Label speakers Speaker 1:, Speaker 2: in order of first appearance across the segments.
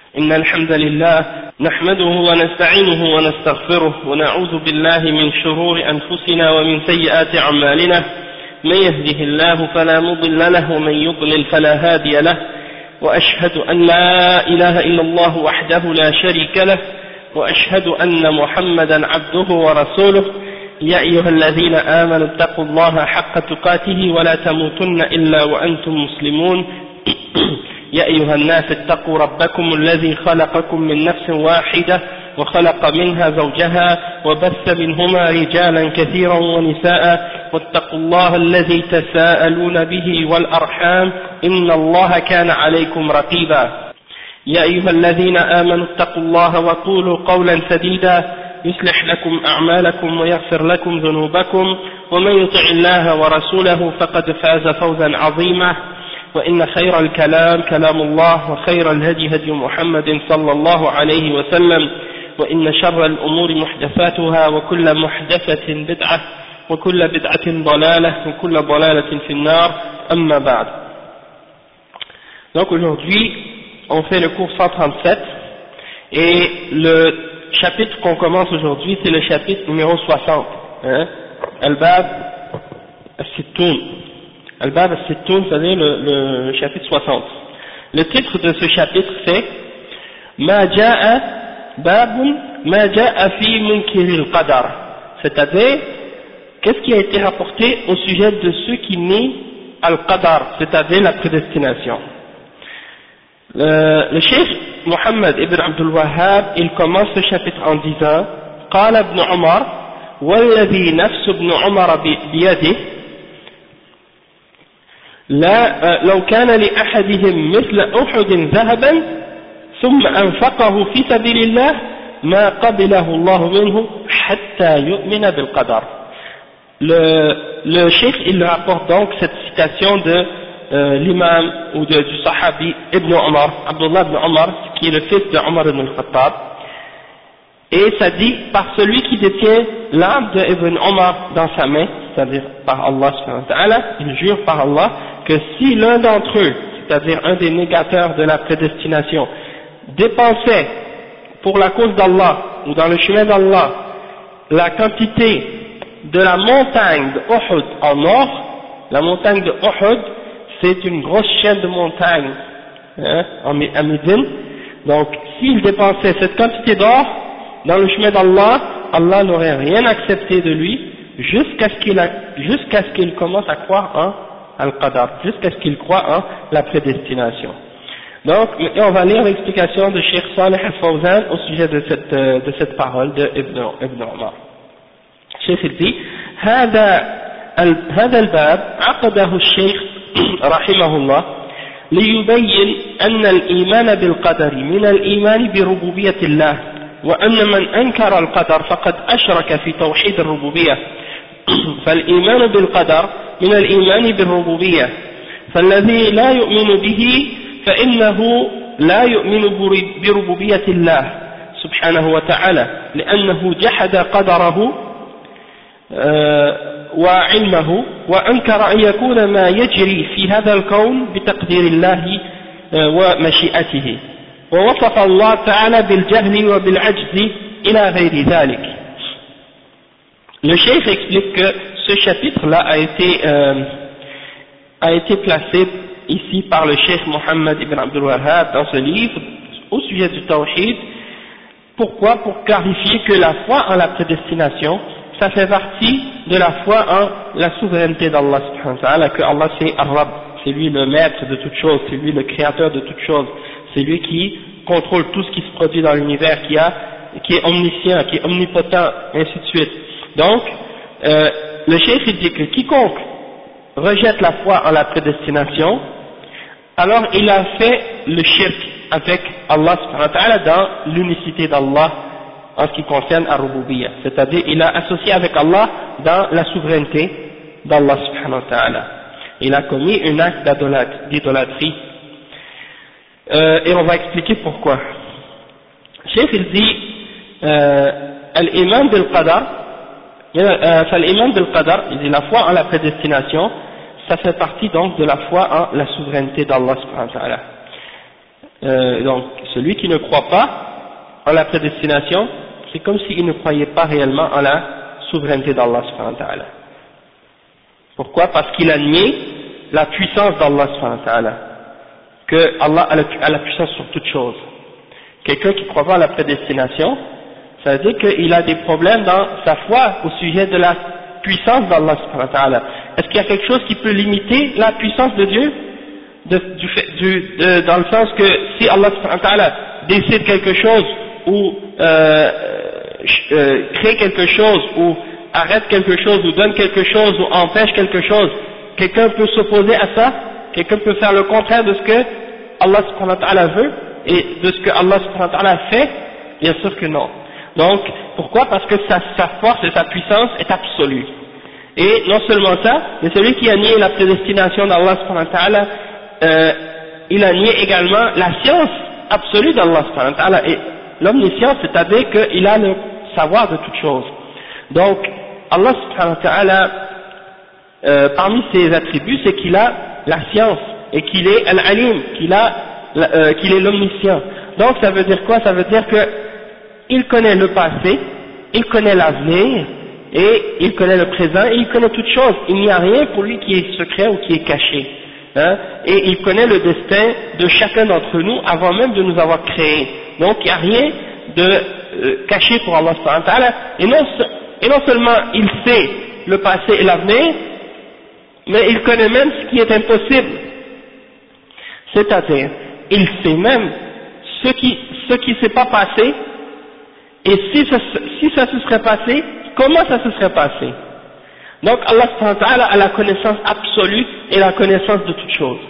Speaker 1: إن الحمد لله نحمده ونستعينه ونستغفره ونعوذ بالله من شرور أنفسنا ومن سيئات أعمالنا من يهده الله فلا مضل له ومن يضلل فلا هادي له وأشهد أن لا إله إلا الله وحده لا شريك له وأشهد أن محمدا عبده ورسوله يا أيها الذين آمنوا اتقوا الله حق تقاته ولا تموتن إلا وأنتم مسلمون يا أيها الناس اتقوا ربكم الذي خلقكم من نفس واحدة وخلق منها زوجها وبث منهما رجالا كثيرا ونساء واتقوا الله الذي تساءلون به والأرحام إن الله كان عليكم رقيبا يا أيها الذين آمنوا اتقوا الله وقولوا قولا سديدا يصلح لكم أعمالكم ويغفر لكم ذنوبكم ومن يطع الله ورسوله فقد فاز فوزا عظيما وإن خير الكلام كلام الله وخير الهدي هدي محمد صلى الله عليه وسلم وإن شر الأمور محدثاتها وكل محدثة بدعة وكل بدعة ضلالة وكل ضلالة في النار أما بعد. Donc aujourd'hui on fait le cours 137 et le chapitre qu'on commence aujourd'hui c'est le chapitre numéro 60, Al-Bab Al-Sittoun. Al-Bab Al-Sittoun, c'est-à-dire le chapitre 60. Le titre de ce chapitre c'est Ma ja'a babun ma ja'a fi munkiril qadar, c'est-à-dire qu'est-ce qui a été rapporté au sujet de ceux qui nient al-qadar, c'est-à-dire la prédestination. Le cheikh Muhammad ibn Abdul Wahhab, il commence ce chapitre en disant قال ابن عمر والذي نفس ابن عمر بيده لا لو كان لأحدهم مثل أحد ذهبا ثم أنفقه في سبيل الله ما قبله الله منه حتى يؤمن بالقدر. Le cheikh il rapporte donc cette citation de l'imam ou du sahabi Ibn Omar, Abdullah ibn Omar, qui est le fils de Omar ibn al-Khattab, et ça dit par celui qui détient l'âme de Ibn Omar dans sa main, c'est-à-dire par Allah subhanahu wa ta'ala, il jure par Allah que si l'un d'entre eux, c'est-à-dire un des négateurs de la prédestination, dépensait pour la cause d'Allah ou dans le chemin d'Allah la quantité de la montagne de Uhud en or, la montagne de Uhud c'est une grosse chaîne de montagnes à Médine, donc s'il dépensait cette quantité d'or dans le chemin d'Allah, Allah n'aurait rien accepté de lui jusqu'à ce qu'il commence à croire en Al-Qadar, jusqu'à ce qu'il croit en la prédestination. Donc, on va lire l'explication de Cheikh Salih Al-Fawzan au sujet de cette parole de Ibn Omar. Cheikh il dit هذا الباب عقده الشيخ رحمه الله ليبين أن الإيمان بالقدر من الإيمان بربوبية الله وأن من أنكر القدر فقد أشرك في توحيد الربوبية فالإيمان بالقدر من الإيمان بالربوبية فالذي لا يؤمن به فإنه لا يؤمن بربوبية الله سبحانه وتعالى لأنه جحد قدره وعلمه وأنكر أن يكون ما يجري في هذا الكون بتقدير الله ومشيئته ووصف الله تعالى بالجهل وبالعجز إلى غير ذلك. Le cheikh explique que ce chapitre-là a été placé ici par le cheikh Mohammed ibn Abdul Wahhab dans ce livre au sujet du tawhid. Pourquoi? Pour clarifier que la foi en la prédestination ça fait partie de la foi en la souveraineté d'Allah subhanahu wa ta'ala, que Allah c'est Ar-Rabb, c'est lui le maître de toutes choses, c'est lui le créateur de toutes choses, c'est lui qui contrôle tout ce qui se produit dans l'univers, qui est omniscient, qui est omnipotent, et ainsi de suite. Donc, le cheikh il dit que quiconque rejette la foi en la prédestination, alors il a fait le shirk avec Allah subhanahu wa ta'ala dans l'unicité d'Allah en ce qui concerne Ar-Rububiyyah, c'est-à-dire il a associé avec Allah dans la souveraineté d'Allah subhanahu wa ta'ala. Il a commis un acte d'idolâtrie et on va expliquer pourquoi. Cheikh il dit Al-Iman bil-Qadar, فالإيمان بالقدر, il dit la foi en la prédestination, ça fait partie donc de la foi en la souveraineté d'Allah subhanahu wa ta'ala. Donc celui qui ne croit pas en la prédestination, c'est comme s'il ne croyait pas réellement en la souveraineté d'Allah subhanahu wa ta'ala. Pourquoi? Parce qu'il a nié la puissance d'Allah subhanahu wa ta'ala, que Allah a la puissance sur toute chose. Quelqu'un qui croit pas à la prédestination, ça veut dire qu'il a des problèmes dans sa foi au sujet de la puissance d'Allah subhanahu wa ta'ala. Est-ce qu'il y a quelque chose qui peut limiter la puissance de Dieu? Dans le sens que si Allah subhanahu wa ta'ala décide quelque chose ou crée quelque chose ou arrête quelque chose ou donne quelque chose ou empêche quelque chose, quelqu'un peut s'opposer à ça? Quelqu'un peut faire le contraire de ce que Allah subhanahu wa ta'ala veut et de ce que Allah subhanahu wa ta'ala fait? Bien sûr que non. Donc, pourquoi? Parce que sa force et sa puissance est absolue. Et non seulement ça, mais celui qui a nié la prédestination d'Allah subhanahu wa ta'ala, il a nié également la science absolue d'Allah subhanahu wa ta'ala. Et l'omniscience, c'est-à-dire qu'il a le savoir de toutes choses. Donc, Allah subhanahu wa ta'ala, parmi ses attributs, c'est qu'il a la science et qu'il est al-alim, qu'il est l'omniscient. Donc ça veut dire quoi? Ça veut dire que il connaît le passé, il connaît l'avenir, et il connaît le présent, et il connaît toutes choses. Il n'y a rien pour lui qui est secret ou qui est caché. Hein? Et il connaît le destin de chacun d'entre nous avant même de nous avoir créés. Donc il n'y a rien de caché pour Allah subhanahu wa ta'ala. Et non seulement il sait le passé et l'avenir, mais il connaît même ce qui est impossible. C'est-à-dire, il sait même ce qui s'est pas passé, et si ça se serait passé, comment ça se serait passé. Donc Allah subhanahu wa ta'ala a la connaissance absolue et la connaissance de toutes choses.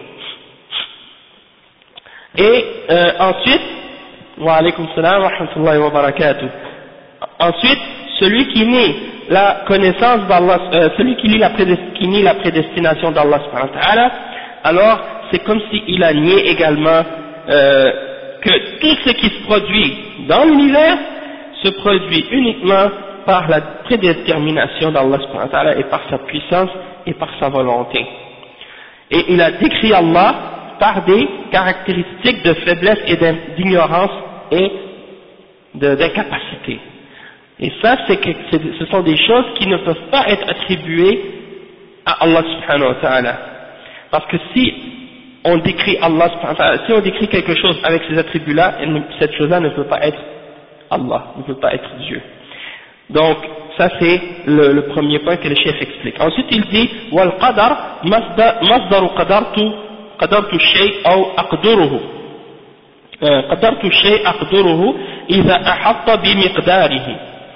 Speaker 1: Et ensuite, wa alaykum salam wa rahmatullahi wa barakatuh. Ensuite, celui qui nie la connaissance d'Allah, celui qui nie la prédestination d'Allah subhanahu wa ta'ala, alors c'est comme s'il a nié également que tout ce qui se produit dans l'univers se produit uniquement par la prédétermination d'Allah subhanahu wa ta'ala et par sa puissance et par sa volonté. Et il a décrit Allah par des caractéristiques de faiblesse et d'ignorance et d'incapacité. Et ça, ce sont des choses qui ne peuvent pas être attribuées à Allah subhanahu wa ta'ala. Parce que si on décrit Allah subhanahu wa ta'ala, si on décrit quelque chose avec ces attributs-là, cette chose-là ne peut pas être Allah, ne peut pas être Dieu. Donc, ça c'est le premier point que le chef explique. Ensuite il dit, wal qadar masdaru qadartu shay ou aqduruhu. Qadartu shay aqduruhu idha ahatta bi miqdarihi.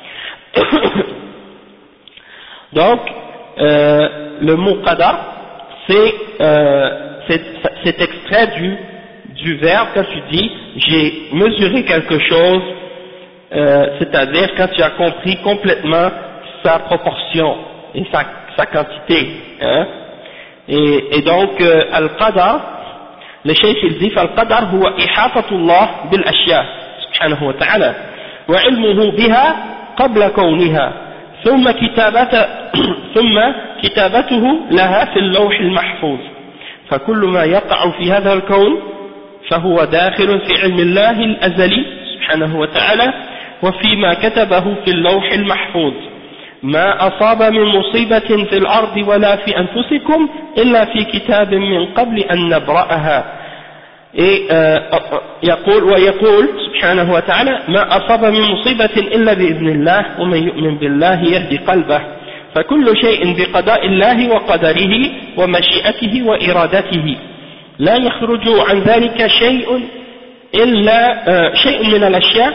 Speaker 1: Donc, le mot qadar, c'est extrait du verbe quand tu dis j'ai mesuré quelque chose, c'est-à-dire quand tu as compris complètement sa proportion et sa quantité. Hein? Et donc, al-qadar, le cheikh il dit al-qadar huwa ihafatullah bil ashya subhanahu wa ta'ala wa ilmuhu biha qabla kawniha ثم كتابته لها في اللوح المحفوظ فكل ما يقع في هذا الكون فهو داخل في علم الله الأزلي سبحانه وتعالى وفيما كتبه في اللوح المحفوظ ما أصاب من مصيبة في الأرض ولا في أنفسكم إلا في كتاب من قبل أن نبرأها ويقول سبحانه وتعالى ما أصاب من مصيبة إلا بإذن الله ومن يؤمن بالله يهدي قلبه فكل شيء بقضاء الله وقدره ومشيئته وإرادته لا يخرج عن ذلك شيء إلا شيء من الأشياء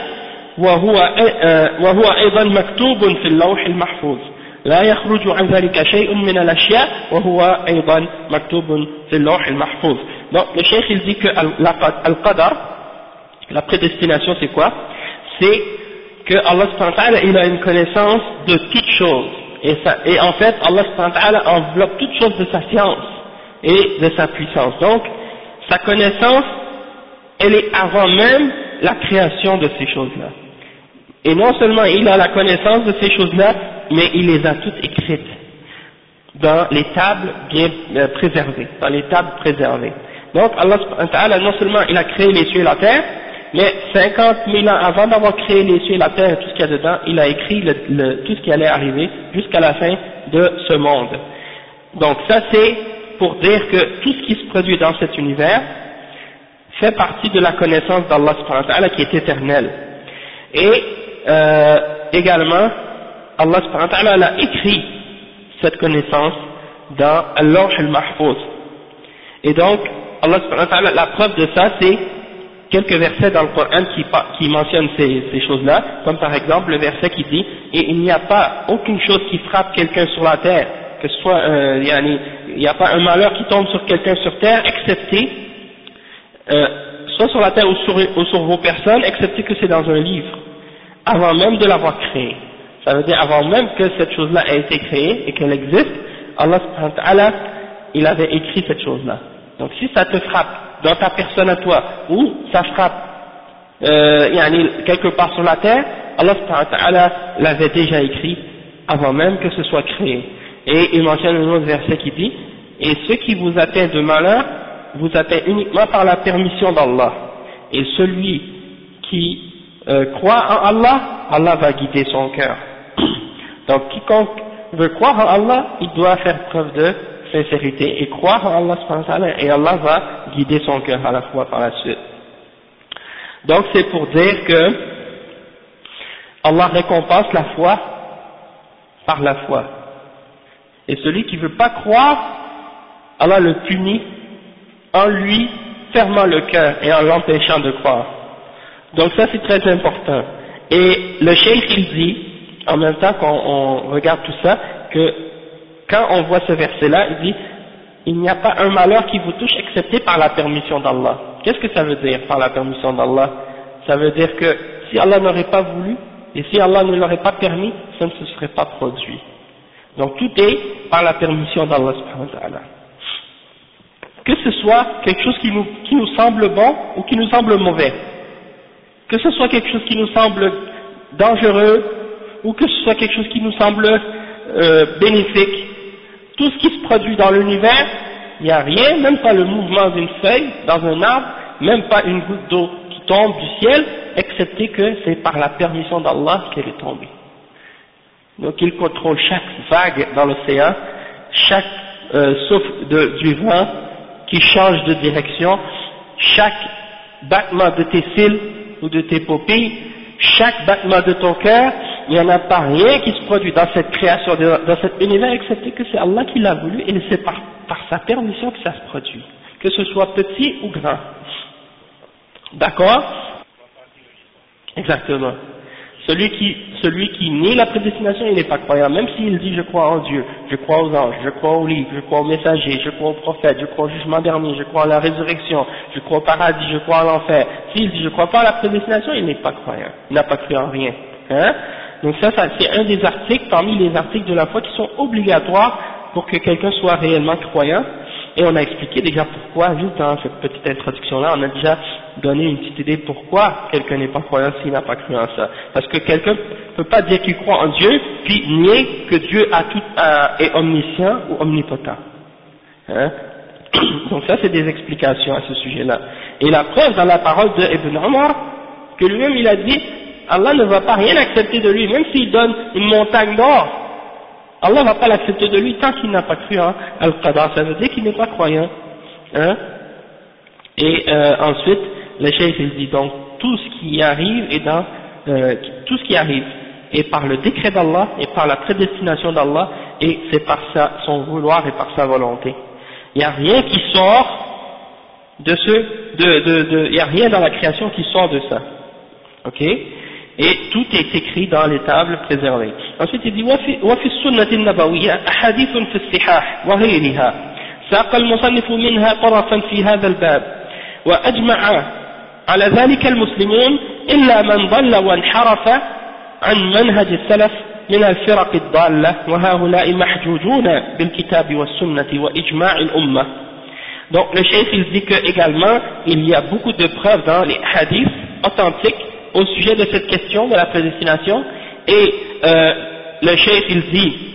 Speaker 1: وهو أيضا مكتوب في اللوح المحفوظ لا يخرج عن ذلك شيء من الأشياء وهو أيضا مكتوب في اللوح المحفوظ. Donc le cheikh il dit que al-qadar, la prédestination c'est quoi? C'est que Allah subhanahu wa ta'ala il a une connaissance de toutes choses et en fait Allah subhanahu wa ta'ala enveloppe toutes choses de sa science et de sa puissance. Donc sa connaissance elle est avant même la création de ces choses-là. Et non seulement il a la connaissance de ces choses-là, mais il les a toutes écrites dans les tables bien préservées, dans les tables préservées. Donc Allah subhanahu wa ta'ala, non seulement il a créé les cieux et la terre, mais 50 000 ans avant d'avoir créé les cieux et la terre et tout ce qu'il y a dedans, il a écrit tout ce qui allait arriver jusqu'à la fin de ce monde. Donc ça c'est pour dire que tout ce qui se produit dans cet univers fait partie de la connaissance d'Allah subhanahu wa ta'ala qui est éternelle. Et également, Allah subhanahu wa ta'ala a écrit cette connaissance dans Al-Lawh al-Mahfouz. Et donc, Allah subhanahu wa ta'ala, la preuve de ça, c'est quelques versets dans le Coran qui mentionnent ces choses-là, comme par exemple le verset qui dit « Et il n'y a pas aucune chose qui frappe quelqu'un sur la terre, que ce soit, il n'y a pas un malheur qui tombe sur quelqu'un sur terre, excepté, soit sur la terre ou sur vos personnes, excepté que c'est dans un livre, avant même de l'avoir créé. » Ça veut dire avant même que cette chose-là ait été créée et qu'elle existe, Allah subhanahu wa ta'ala, il avait écrit cette chose-là. Donc si ça te frappe dans ta personne à toi, ou ça frappe quelque part sur la terre, Allah subhanahu wa ta'ala l'avait déjà écrit avant même que ce soit créé. Et il mentionne un autre verset qui dit « Et ce qui vous atteint de malheur, vous atteint uniquement par la permission d'Allah. Et celui qui croit en Allah, Allah va guider son cœur. » Donc quiconque veut croire en Allah, il doit faire preuve de sincérité et croire en Allah subhanahu wa ta'ala, et Allah va guider son cœur à la fois par la suite. Donc c'est pour dire que Allah récompense la foi par la foi. Et celui qui ne veut pas croire, Allah le punit en lui fermant le cœur et en l'empêchant de croire. Donc ça c'est très important. Et le cheikh il dit, en même temps qu'on regarde tout ça, que quand on voit ce verset-là, il dit « Il n'y a pas un malheur qui vous touche excepté par la permission d'Allah ». Qu'est-ce que ça veut dire par la permission d'Allah? Ça veut dire que si Allah n'aurait pas voulu, et si Allah ne l'aurait pas permis, ça ne se serait pas produit. Donc tout est par la permission d'Allah subhanahu wa ta'ala. Que ce soit quelque chose qui nous semble bon ou qui nous semble mauvais, que ce soit quelque chose qui nous semble dangereux ou que ce soit quelque chose qui nous semble bénéfique, tout ce qui se produit dans l'univers, il n'y a rien, même pas le mouvement d'une feuille dans un arbre, même pas une goutte d'eau qui tombe du ciel, excepté que c'est par la permission d'Allah qu'elle est tombée. Donc il contrôle chaque vague dans l'océan, chaque souffle du vent qui change de direction, chaque battement de tes cils ou de tes paupières, chaque battement de ton cœur, il n'y en a pas rien qui se produit dans cette création, dans cet univers, excepté que c'est Allah qui l'a voulu et c'est par sa permission que ça se produit, que ce soit petit ou grand. D'accord? Exactement. Celui qui nie la prédestination, il n'est pas croyant, même s'il dit je crois en Dieu, je crois aux anges, je crois aux livres, je crois aux messagers, je crois aux prophètes, je crois au jugement dernier, je crois à la résurrection, je crois au paradis, je crois à l'enfer. S'il dit je crois pas à la prédestination, il n'est pas croyant, il n'a pas cru en rien. Hein? Donc ça c'est un des articles, parmi les articles de la foi qui sont obligatoires pour que quelqu'un soit réellement croyant, et on a expliqué déjà pourquoi, juste dans cette petite introduction-là, on a déjà donné une petite idée pourquoi quelqu'un n'est pas croyant s'il n'a pas cru en ça. Parce que quelqu'un ne peut pas dire qu'il croit en Dieu, puis nier que Dieu est omniscient ou omnipotent. Hein? Donc ça c'est des explications à ce sujet-là. Et la preuve dans la parole de Ibn Omar, que lui-même il a dit, Allah ne va pas rien accepter de lui, même s'il donne une montagne d'or, Allah ne va pas l'accepter de lui tant qu'il n'a pas cru en Al-Qadar, ça veut dire qu'il n'est pas croyant. Hein? Et ensuite, le cheikh il dit donc, tout ce qui arrive est par le décret d'Allah et par la prédestination d'Allah, et c'est par son vouloir et par sa volonté. Il n'y a rien qui sort il n'y a rien dans la création qui sort de ça. Ok? Et tout est écrit dans les tables préservées. Ensuite il dit وفي السنة النبوية أحاديث في الصحاح وغيرها ساق المصنف منها طرفا في هذا الباب وأجمع على ذلك المسلمون إلا من ضل وانحرف عن منهج السلف من الفرق الضالة وهؤلاء محجوجون بالكتاب والسنة وإجماع الأمة. Donc le cheikh il dit que également il y a beaucoup de preuves dans les hadiths authentiques au sujet de cette question de la prédestination, et le cheikh il dit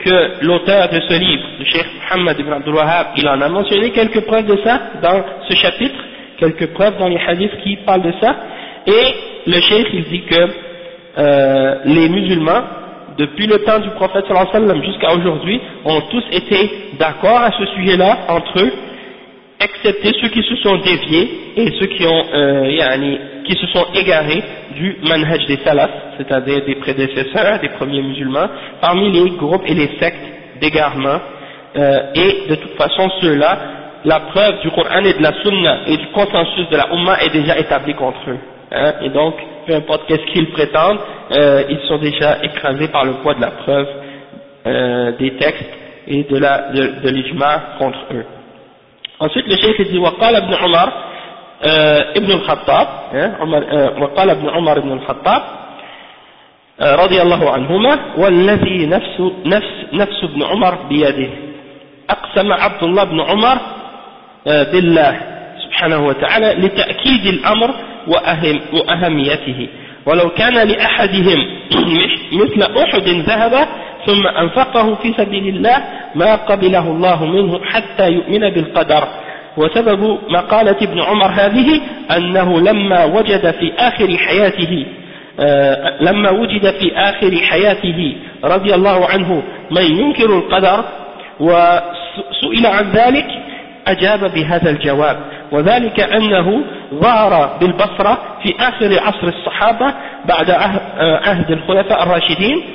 Speaker 1: que l'auteur de ce livre, le Cheikh Mohammed ibn Abdul Wahhab, il en a mentionné quelques preuves de ça dans ce chapitre, quelques preuves dans les hadiths qui parlent de ça, et le Cheikh il dit que les musulmans, depuis le temps du prophète sallallahu alayhi wa sallam jusqu'à aujourd'hui, ont tous été d'accord à ce sujet-là entre eux, excepté ceux qui se sont déviés et ceux qui ont qui se sont égarés du manhaj des salaf, c'est-à-dire des prédécesseurs, des premiers musulmans, parmi les groupes et les sectes d'égarement, et de toute façon ceux-là, la preuve du Coran et de la Sunna et du consensus de la Ummah est déjà établie contre eux, hein, et donc peu importe qu'est-ce qu'ils prétendent, ils sont déjà écrasés par le poids de la preuve des textes et de l'ijma contre eux. Ensuite le cheikh dit وقال ابن عمر ابن الخطاب وقال ابن عمر ابن الخطاب رضي الله عنهما والذي نفس ابن عمر بيده أقسم عبد الله بن عمر بالله سبحانه وتعالى لتأكيد الأمر وأهميته ولو كان لأحدهم مثل أحد ذهب ثم أنفقه في سبيل الله ما قبله الله منه حتى يؤمن بالقدر وسبب مقالة ابن عمر هذه أنه لما وجد في آخر حياته رضي الله عنه من ينكر القدر وسئل عن ذلك أجاب بهذا الجواب وذلك أنه ظهر بالبصرة في آخر عصر الصحابة بعد عهد الخلفاء الراشدين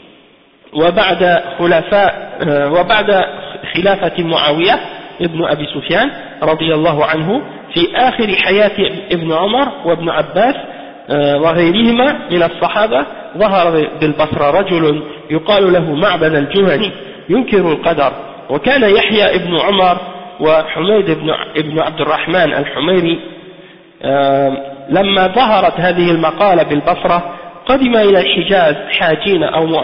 Speaker 1: وبعد خلافة معاوية ابن أبي سفيان رضي الله عنه في آخر حياة ابن عمر وابن عباس وغيرهما من الصحابة ظهر بالبصرة رجل يقال له معبد الجهني ينكر القدر وكان يحيى ابن عمر وحميد ابن عبد الرحمن الحميري لما ظهرت هذه المقالة بالبصرة قدم إلى الحجاز حاجين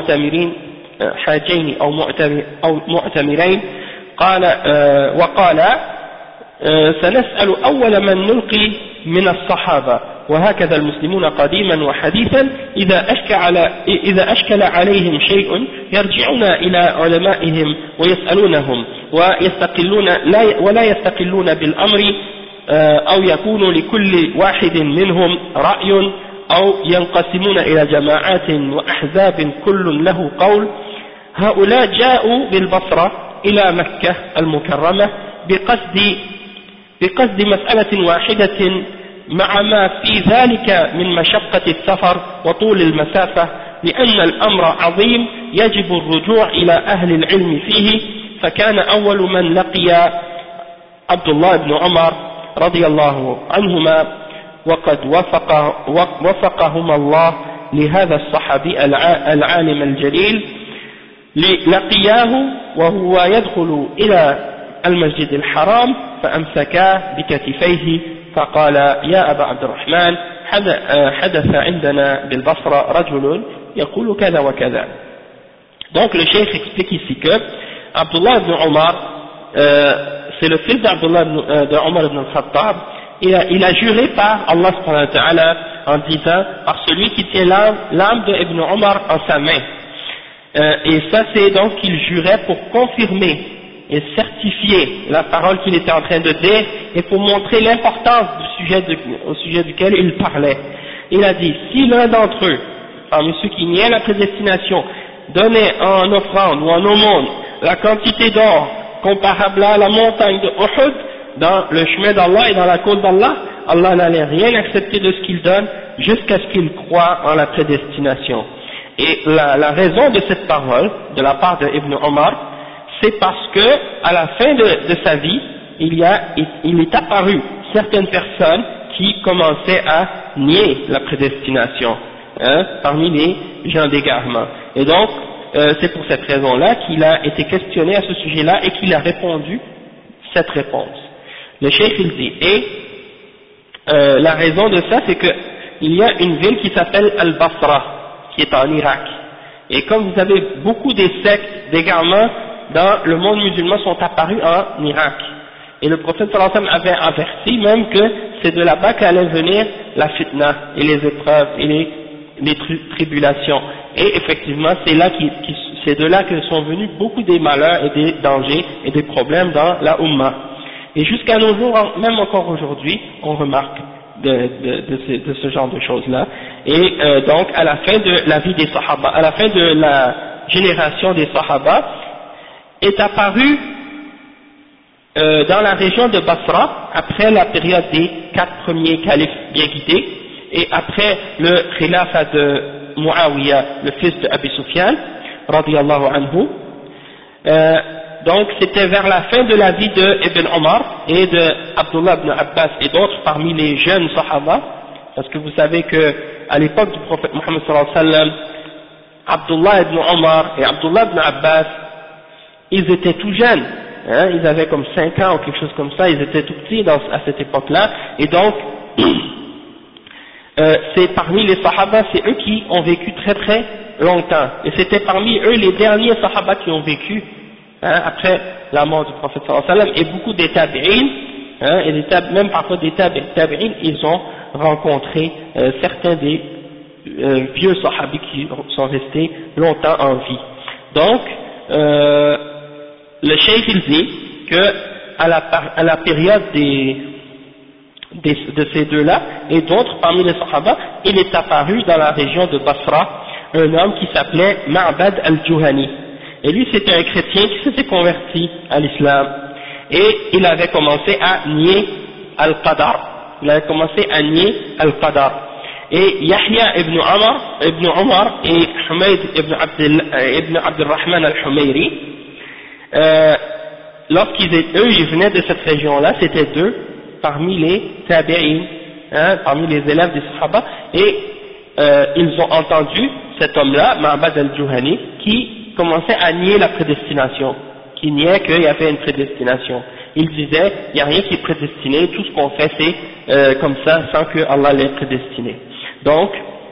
Speaker 1: أو مؤتمرين وقال سنسأل أول من نلقي من الصحابة وهكذا المسلمون قديما وحديثا إذا أشكل عليهم شيء يرجعون إلى علمائهم ويسألونهم ولا يستقلون بالأمر أو يكون لكل واحد منهم رأي أو ينقسمون إلى جماعات وأحزاب كل له قول هؤلاء جاءوا بالبصرة إلى مكة المكرمة بقصد مسألة واحدة مع ما في ذلك من مشقة السفر وطول المسافة لأن الأمر عظيم يجب الرجوع إلى أهل العلم فيه فكان أول من لقي عبد الله بن عمر رضي الله عنهما وقد وفقهما الله لهذا الصحابي العالم الجليل لقياه وهو يدخل إلى المسجد الحرام فأمسكاه بكتفيه فقال يا أبا عبد الرحمن حدث عندنا بالبصرة رجل يقول كذا وكذا. Donc le cheikh explique ici que Abdullah ibn Omar, c'est le fils d'Abdullah de Omar ibn al-Khattab, il a juré par Allah subhanahu wa ta'ala en disant par celui qui tient l'âme de Ibn Omar en sa main. Et ça c'est donc qu'il jurait pour confirmer et certifier la parole qu'il était en train de dire et pour montrer l'importance au sujet duquel il parlait. Il a dit, si l'un d'entre eux, parmi ceux qui niaient la prédestination, donnait en offrande ou en aumône la quantité d'or comparable à la montagne de Uhud dans le chemin d'Allah et dans la cause d'Allah, Allah n'allait rien accepter de ce qu'il donne jusqu'à ce qu'il croie en la prédestination. Et la raison de cette parole, de la part de Ibn Omar, c'est parce que à la fin de sa vie, il est apparu certaines personnes qui commençaient à nier la prédestination, hein, parmi les gens d'égarement. Et donc, c'est pour cette raison-là qu'il a été questionné à ce sujet-là et qu'il a répondu cette réponse. Le cheikh il dit, et la raison de ça, c'est qu'il y a une ville qui s'appelle Al-Basra, qui est en Irak. Et comme vous avez beaucoup des sectes d'égarement dans le monde musulman sont apparus en Irak. Et le prophète sallallahu alayhi wa sallam avait averti même que c'est de là-bas qu'allait venir la fitna et les épreuves et les tribulations. Et effectivement, c'est de là que sont venus beaucoup des malheurs et des dangers et des problèmes dans la Ummah. Et jusqu'à nos jours, même encore aujourd'hui, on remarque de ce genre de choses-là. Et donc, à la fin de la vie des Sahaba, à la fin de la génération des Sahaba, est apparu dans la région de Basra, après la période des 4 premiers califes bien guidés, et après le khilafa de Muawiyah, le fils de Abi Sufyan, radiyallahu anhu. Donc c'était vers la fin de la vie de Ibn Omar et de Abdullah ibn Abbas et d'autres parmi les jeunes Sahaba, parce que vous savez que à l'époque du prophète Mohammed sallallahu alayhi wa sallam, Abdullah ibn Omar et Abdullah ibn Abbas, ils étaient tout jeunes, hein, ils avaient comme 5 ans ou quelque chose comme ça, ils étaient tout petits à cette époque-là, et donc c'est parmi les Sahaba, c'est eux qui ont vécu très très longtemps, et c'était parmi eux les derniers Sahaba qui ont vécu après la mort du prophète sallallahu alayhi wa sallam, et beaucoup des tabi'in, et même parfois des tabi'in, ils ont rencontré certains des vieux sahabis qui sont restés longtemps en vie. Donc le cheikh il dit que à la période de ces deux-là et d'autres parmi les sahaba, il est apparu dans la région de Basra un homme qui s'appelait Ma'bad al-Juhani. Et lui, c'était un chrétien qui s'était converti à l'islam. Et il avait commencé à nier Al-Qadar. Il avait commencé à nier Al-Qadar. Et Yahya ibn Omar et Humayd ibn Abdurrahman al-Humayri, ils venaient de cette région-là, c'était deux parmi les tabi'in, parmi les élèves des Sahaba, et ils ont entendu cet homme-là, Ma'bad al-Juhani, qui commençait à nier la prédestination, qui niait qu'il y avait une prédestination. Il disait, il n'y a rien qui est prédestiné, tout ce qu'on fait c'est comme ça, sans que Allah l'ait prédestiné. Donc,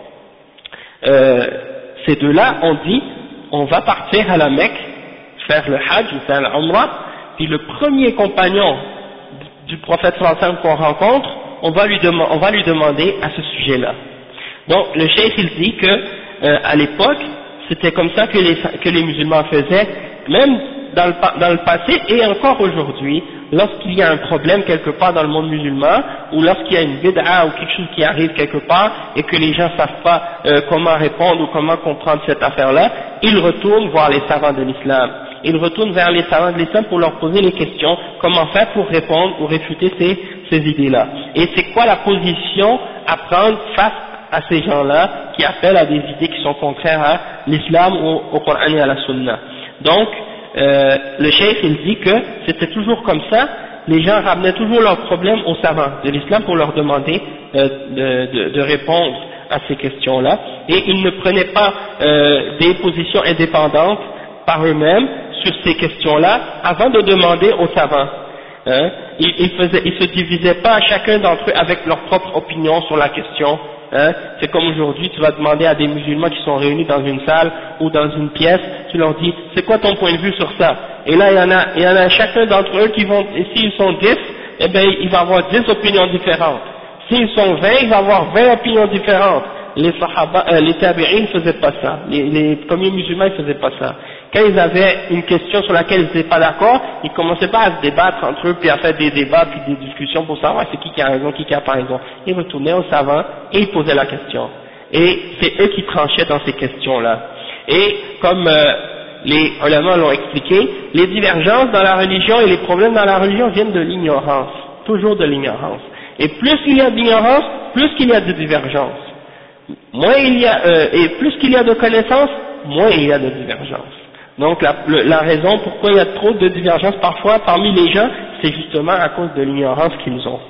Speaker 1: ces deux-là ont dit, on va partir à la Mecque, faire le Hajj, faire l'Umrah, puis le premier compagnon du prophète sallallahu alayhi wa sallam qu'on rencontre, on va lui demander à ce sujet-là. Donc, le cheikh il dit que à l'époque, c'était comme ça que les musulmans faisaient, même dans le passé et encore aujourd'hui, lorsqu'il y a un problème quelque part dans le monde musulman, ou lorsqu'il y a une bid'a ou quelque chose qui arrive quelque part, et que les gens ne savent pas comment répondre ou comment comprendre cette affaire-là, ils retournent voir les savants de l'islam. Ils retournent vers les savants de l'islam pour leur poser les questions, comment faire pour répondre ou réfuter ces idées-là. Et c'est quoi la position à prendre face à ces gens-là qui appellent à des idées qui sont contraires à l'islam ou au Coran et à la Sunna. Donc, le cheikh il dit que c'était toujours comme ça, les gens ramenaient toujours leurs problèmes aux savants de l'islam pour leur demander de répondre à ces questions-là, et ils ne prenaient pas des positions indépendantes par eux-mêmes sur ces questions-là avant de demander aux savants. Ils se divisaient pas chacun d'entre eux avec leur propre opinion sur la question. C'est comme aujourd'hui, tu vas demander à des musulmans qui sont réunis dans une salle ou dans une pièce, tu leur dis, c'est quoi ton point de vue sur ça? Et là, il y en a chacun d'entre eux qui vont, et s'ils sont 10, eh bien, il va avoir 10 opinions différentes. S'ils sont 20, il va avoir 20 opinions différentes. Les sahaba, les tabi'in ne faisaient pas ça. Les premiers musulmans ne faisaient pas ça. Quand ils avaient une question sur laquelle ils n'étaient pas d'accord, ils commençaient pas à se débattre entre eux, puis à faire des débats, puis des discussions pour savoir c'est qui a raison, qui a pas raison. Ils retournaient aux savants et ils posaient la question. Et c'est eux qui tranchaient dans ces questions-là. Et comme les ulama l'ont expliqué, les divergences dans la religion et les problèmes dans la religion viennent de l'ignorance. Toujours de l'ignorance. Et plus il y a d'ignorance, plus qu'il y a de divergences. Moins il y a, et plus qu'il y a de connaissances, moins il y a de divergences. Donc la raison pourquoi il y a trop de divergences parfois parmi les gens, c'est justement à cause de l'ignorance qu'ils ont.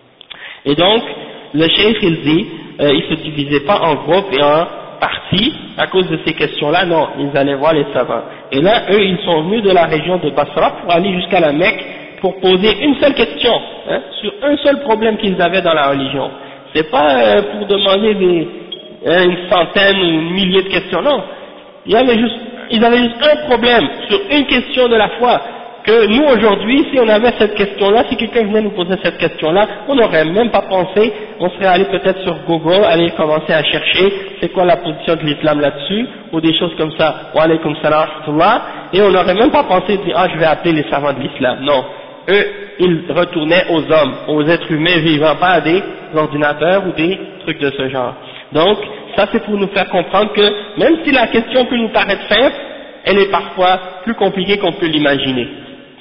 Speaker 1: Et donc, le cheikh il dit, ils se divisaient pas en groupes et en parties à cause de ces questions-là, non, ils allaient voir les savants. Et là, eux, ils sont venus de la région de Basra pour aller jusqu'à la Mecque pour poser une seule question, sur un seul problème qu'ils avaient dans la religion. C'est pas pour demander une centaine ou une millier de questions, non. Ils avaient juste un problème sur une question de la foi que nous aujourd'hui, si on avait cette question-là, si quelqu'un venait nous poser cette question-là, on n'aurait même pas pensé, on serait allé peut-être sur Google, aller commencer à chercher c'est quoi la position de l'islam là-dessus, ou des choses comme ça, wa alaykum salam wa rahmatullah, et on n'aurait même pas pensé dire ah je vais appeler les savants de l'islam. Non, eux ils retournaient aux hommes, aux êtres humains vivants, pas à des ordinateurs ou des trucs de ce genre. Donc ça c'est pour nous faire comprendre que même si la question peut nous paraître simple, elle est parfois plus compliquée qu'on peut l'imaginer.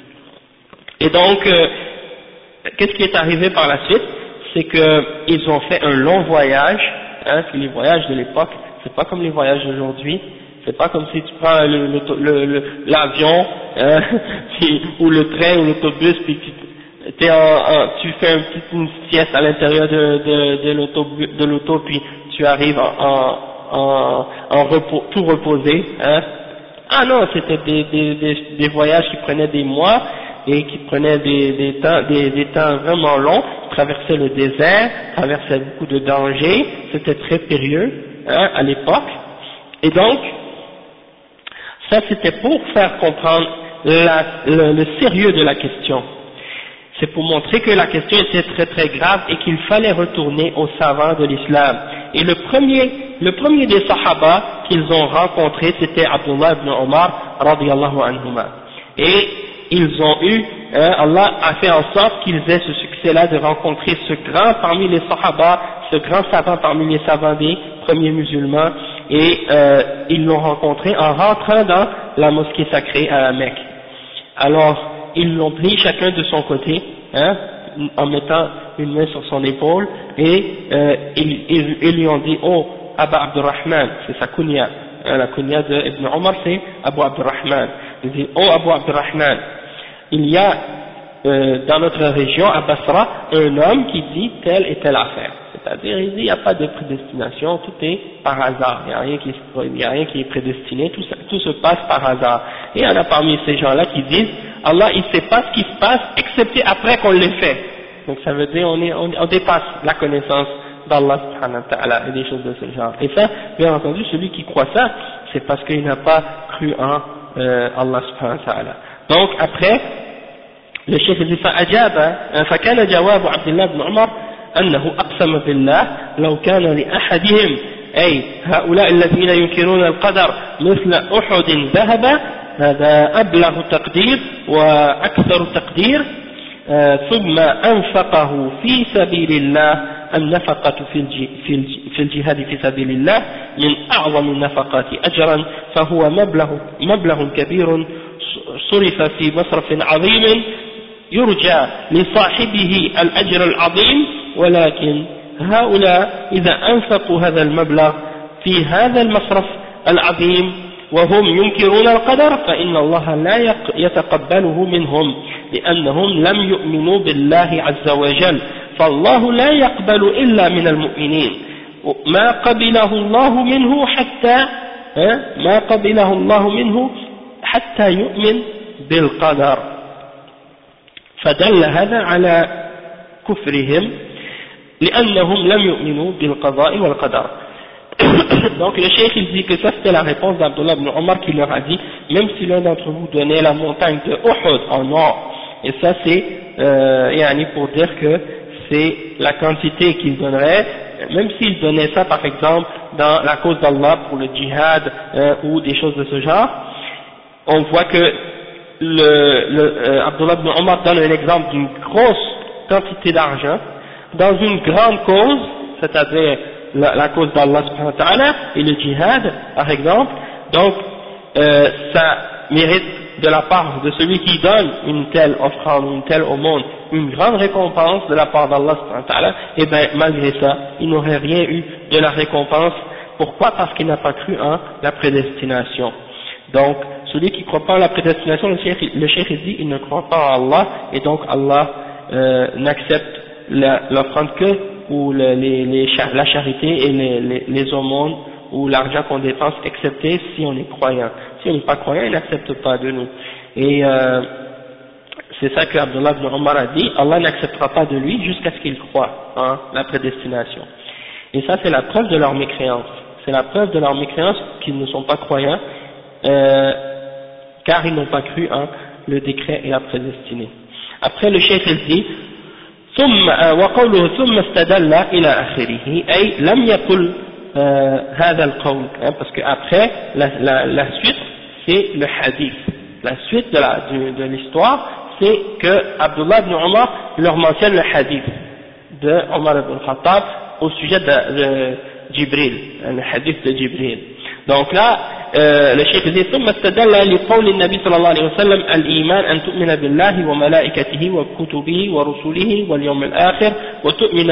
Speaker 1: Et donc, qu'est-ce qui est arrivé par la suite? C'est qu'ils ont fait un long voyage, hein, que les voyages de l'époque, c'est pas comme les voyages d'aujourd'hui, c'est pas comme si tu prends l'avion, hein, ou le train ou l'autobus, puis tu fais une sieste à l'intérieur de l'auto, puis tu arrives en repos, tout reposé, hein. Ah non, c'était des voyages qui prenaient des mois, et qui prenaient des temps vraiment longs, traversaient le désert, traversaient beaucoup de dangers, c'était très périlleux, hein, à l'époque. Et donc, ça c'était pour faire comprendre le sérieux de la question. C'est pour montrer que la question était très très grave et qu'il fallait retourner aux savants de l'islam. Et le premier des sahaba qu'ils ont rencontré, c'était Abdullah ibn Omar, radiyallahu anhuma. Et ils ont eu, Allah a fait en sorte qu'ils aient ce succès-là de rencontrer ce grand parmi les sahaba, ce grand savant parmi les savants des premiers musulmans, et ils l'ont rencontré en rentrant dans la mosquée sacrée à la Mecque. Alors, ils l'ont pris chacun de son côté, hein, en mettant une main sur son épaule, et ils lui ont dit, oh, Aba Abdurrahman, c'est sa kunya, la kunya de Ibn Omar c'est Abu Abdurrahman. Il dit, oh Abu Abdurrahman, il y a dans notre région, à Basra, un homme qui dit telle et telle affaire. C'est-à-dire, il dit, il n'y a pas de prédestination, tout est par hasard, il n'y a rien qui est prédestiné, tout se passe par hasard. Et il y en a parmi ces gens-là qui disent, Allah, il ne sait pas ce qui se passe, excepté après qu'on l'ait fait. Donc ça veut dire, on dépasse la connaissance d'Allah subhanahu wa ta'ala et des choses de ce genre. Et ça, bien entendu, celui qui croit ça, c'est parce qu'il n'a pas cru en Allah subhanahu wa ta'ala. Donc après, le cheikh dit فأجاب فكان جواب عبد الله بن عمر أنه أقسم بالله لو كان لأحدهم أي هؤلاء الذين ينكرون القدر مثل أحد ذهب هذا أبلغ تقدير وأكثر تقدير ثم أنفقه في سبيل الله النفقة في الجهاد في سبيل الله من أعظم النفقات أجرا فهو مبلغ كبير صرف في مصرف عظيم يرجى لصاحبه الأجر العظيم ولكن هؤلاء إذا أنفقوا هذا المبلغ في هذا المصرف العظيم وهم ينكرون القدر فإن الله لا يتقبله منهم لأنهم لم يؤمنوا بالله عز وجل فالله لا يقبل إلا من المؤمنين ما قبله الله منه حتى يؤمن بالقدر فدل هذا على كفرهم لأنهم لم يؤمنوا بالقضاء والقدر. Donc le cheikh il dit que ça c'était la réponse d'Abdullah ibn Omar qui leur a dit même si l'un d'entre vous donnait la montagne de Uhud en or, et ça c'est pour dire que c'est la quantité qu'il donnerait, même s'il donnait ça par exemple dans la cause d'Allah pour le djihad ou des choses de ce genre, on voit que Abdullah ibn Omar donne un exemple d'une grosse quantité d'argent dans une grande cause, c'est-à-dire la cause d'Allah subhanahu wa ta'ala et le djihad par exemple. Donc ça mérite de la part de celui qui donne une telle offrande, une telle aumône, une grande récompense de la part d'Allah subhanahu wa ta'ala, et bien malgré ça il n'aurait rien eu de la récompense. Pourquoi? Parce qu'il n'a pas cru en la prédestination. Donc celui qui ne croit pas en la prédestination, le cheikh dit il ne croit pas en Allah, et donc Allah n'accepte l'offrande que ou la charité et les aumônes ou l'argent qu'on dépense, excepté si on est croyant. Si on n'est pas croyant, il n'accepte pas de nous. Et c'est ça que Abdullah ibn Omar a dit, Allah n'acceptera pas de lui jusqu'à ce qu'il croie en la prédestination. Et ça c'est la preuve de leur mécréance. C'est la preuve de leur mécréance qu'ils ne sont pas croyants, car ils n'ont pas cru en le décret et la prédestinée. Après le cheikh il dit ثم وقوله ثم استدل إلى آخره أي لم يقل هذا القول, parce que après la suite c'est le hadith, la suite de l'histoire c'est que Abdullah ibn Omar leur mentionne le hadith de Omar ibn Khattab au sujet de Jibril, le hadith de Jibril. Donc là le cheikh dit ثم استدل لقول النبي صلى الله عليه وسلم الإيمان أن تؤمن بالله وملائكته وكتبه ورسله واليوم الآخر وتؤمن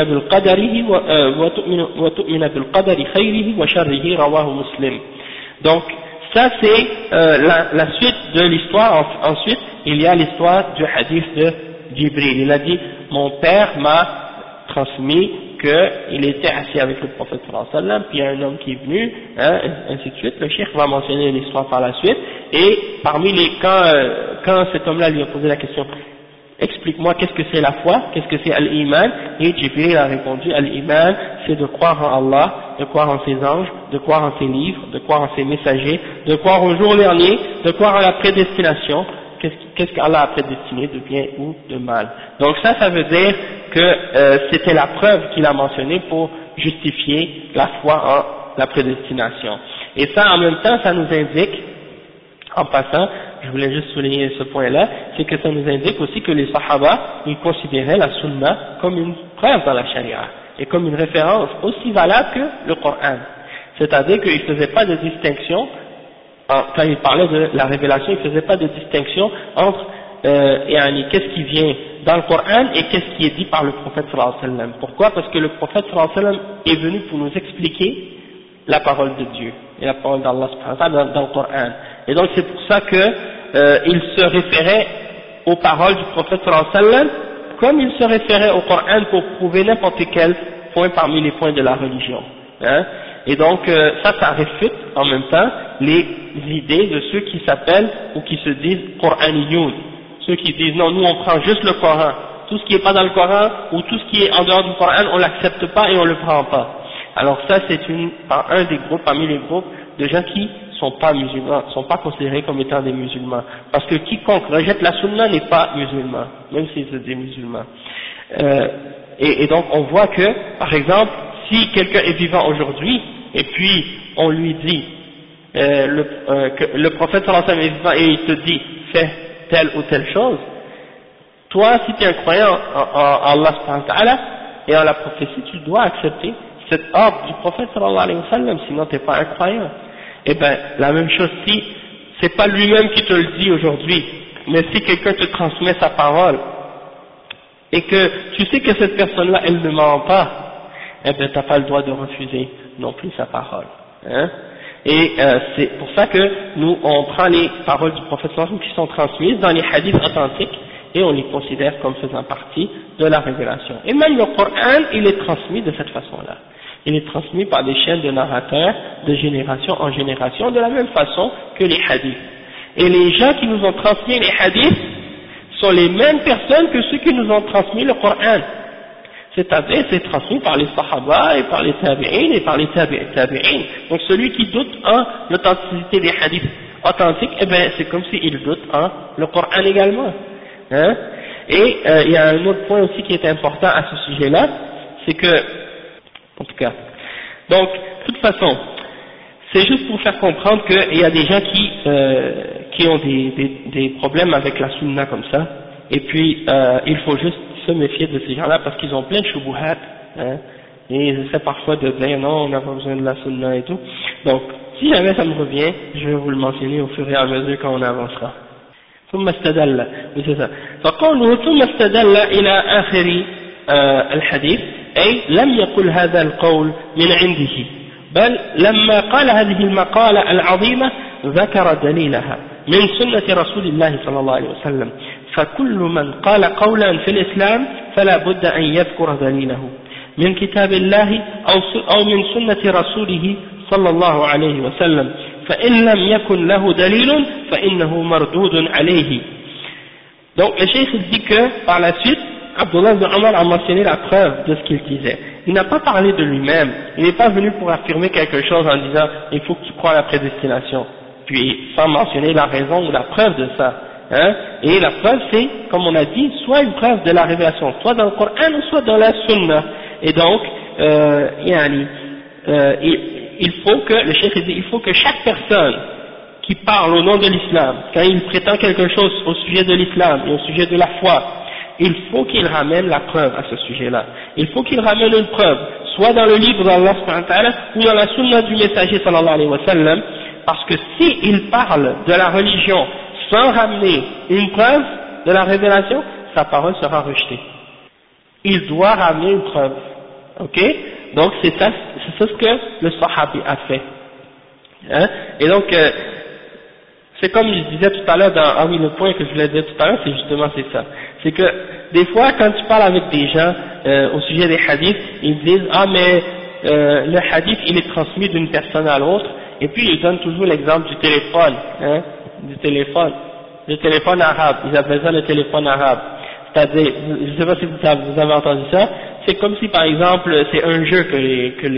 Speaker 1: بالقدر خيره وشره رواه مسلم. Donc ça c'est la suite de l'histoire. Ensuite il y a l'histoire du hadith de Jibril. Il a dit mon père m'a transmis qu'il était assis avec le prophète sallallahu alayhi wa sallam, puis il y a un homme qui est venu, ainsi de suite. Le cheikh va mentionner l'histoire par la suite, et parmi les quand cet homme-là lui a posé la question, explique-moi qu'est-ce que c'est la foi, qu'est-ce que c'est al-iman, et Jibril a répondu, al-iman c'est de croire en Allah, de croire en ses anges, de croire en ses livres, de croire en ses messagers, de croire au jour dernier, de croire en la prédestination. Qu'est-ce qu'Allah a prédestiné de bien ou de mal. Donc ça veut dire que c'était la preuve qu'il a mentionnée pour justifier la foi en la prédestination. Et ça en même temps ça nous indique, en passant, je voulais juste souligner ce point-là, c'est que ça nous indique aussi que les Sahaba, ils considéraient la Sunna comme une preuve dans la Sharia et comme une référence aussi valable que le Coran. C'est-à-dire qu'ils ne faisaient pas de distinction. Quand il parlait de la révélation, il ne faisait pas de distinction entre qu'est-ce qui vient dans le Coran et qu'est-ce qui est dit par le prophète sallallahu alayhi wa sallam. Pourquoi? Parce que le prophète sallallahu alayhi wa sallam est venu pour nous expliquer la parole de Dieu et la parole d'Allah subhanahu wa ta'ala dans le Coran. Et donc c'est pour ça que il se référait aux paroles du prophète sallallahu alayhi wa sallam comme il se référait au Coran pour prouver n'importe quel point parmi les points de la religion. Et donc ça réfute en même temps les idées de ceux qui s'appellent ou qui se disent Qur'aniyoun, ceux qui disent non, nous on prend juste le Coran, tout ce qui n'est pas dans le Coran ou tout ce qui est en dehors du Coran on l'accepte pas et on le prend pas. Alors ça c'est un des groupes, parmi les groupes de gens qui sont pas musulmans, sont pas considérés comme étant des musulmans, parce que quiconque rejette la sunna n'est pas musulman, même s'il se dit musulman. Et donc on voit que, par exemple, si quelqu'un est vivant aujourd'hui et puis on lui dit que le prophète sallallahu alayhi wa sallam est vivant et il te dit fais telle ou telle chose, toi si tu es un croyant en Allah subhanahu wa ta'ala et en la prophétie, tu dois accepter cet ordre du prophète sallallahu alayhi wa sallam, sinon tu n'es pas un croyant. Et bien la même chose, si c'est pas lui-même qui te le dit aujourd'hui, mais si quelqu'un te transmet sa parole et que tu sais que cette personne-là elle ne ment pas, eh bien tu n'as pas le droit de refuser non plus sa parole. Et c'est pour ça que nous on prend les paroles du prophète sallallahu alayhi wa sallam qui sont transmises dans les hadiths authentiques et on les considère comme faisant partie de la révélation. Et même le Coran, il est transmis de cette façon-là. Il est transmis par des chaînes de narrateurs de génération en génération de la même façon que les hadiths. Et les gens qui nous ont transmis les hadiths sont les mêmes personnes que ceux qui nous ont transmis le Coran. C'est-à-dire, c'est transmis par les Sahaba et par les Tabi'in et par les Tabi'in. Donc celui qui doute en l'authenticité des hadiths authentiques, eh bien c'est comme s'il doute en le Coran également. Et il y a un autre point aussi qui est important à ce sujet-là, c'est que, en tout cas, donc, de toute façon, c'est juste pour faire comprendre qu'il y a des gens qui ont des problèmes avec la sunna comme ça, et puis il faut juste se méfier de ces gens-là parce qu'ils ont plein de shubuhat, et ils essaient parfois de dire non, on n'a pas besoin de la sunna et tout. Donc, si jamais ça me revient, je vais vous le mentionner au fur et à mesure quand on avancera. ثم استدل فقوله ثم استدل إلى آخر الحديث أي لم يقل هذا القول من عنده بل لما قال هذه المقالة العظيمة ذكر دليلها من سنة رسول الله صلى الله عليه وسلم فكل من قال قولا في الإسلام فلا بد أن يذكر دليله من كتاب الله أو من سنة رسوله صلى الله عليه وسلم فإن لم يكن له دليل فإنه مردود عليه. Donc le cheikh dit que par la suite Abdullah ibn Omar a mentionné la preuve de ce qu'il disait. Il n'a pas parlé de lui-même, il n'est pas venu pour affirmer quelque chose en disant il faut que tu crois à la prédestination, puis sans mentionner la raison ou la preuve de ça. Hein? Et la preuve, c'est, comme on a dit, soit une preuve de la révélation, soit dans le Coran ou soit dans la Sunna. Et donc, il faut que, le cheikh dit, il faut que chaque personne qui parle au nom de l'islam, quand il prétend quelque chose au sujet de l'islam et au sujet de la foi, il faut qu'il ramène la preuve à ce sujet-là. Il faut qu'il ramène une preuve, soit dans le livre d'Allah subhanahu wa ta'ala, ou dans la sunna du messager sallallahu alayhi wa sallam, parce que s'il parle de la religion sans ramener une preuve de la révélation, sa parole sera rejetée. Il doit ramener une preuve. Ok? Donc c'est ça ce que le sahabi a fait. Hein? Et donc, c'est comme je disais tout à l'heure, le point que je voulais dire tout à l'heure, c'est justement ça. C'est que, des fois, quand tu parles avec des gens, au sujet des hadiths, ils disent, mais, le hadith, il est transmis d'une personne à l'autre, et puis ils donnent toujours l'exemple du téléphone, hein, le téléphone arabe, ils appellent ça le téléphone arabe. C'est-à-dire, je ne sais pas si vous avez entendu ça, c'est comme si par exemple, c'est un jeu que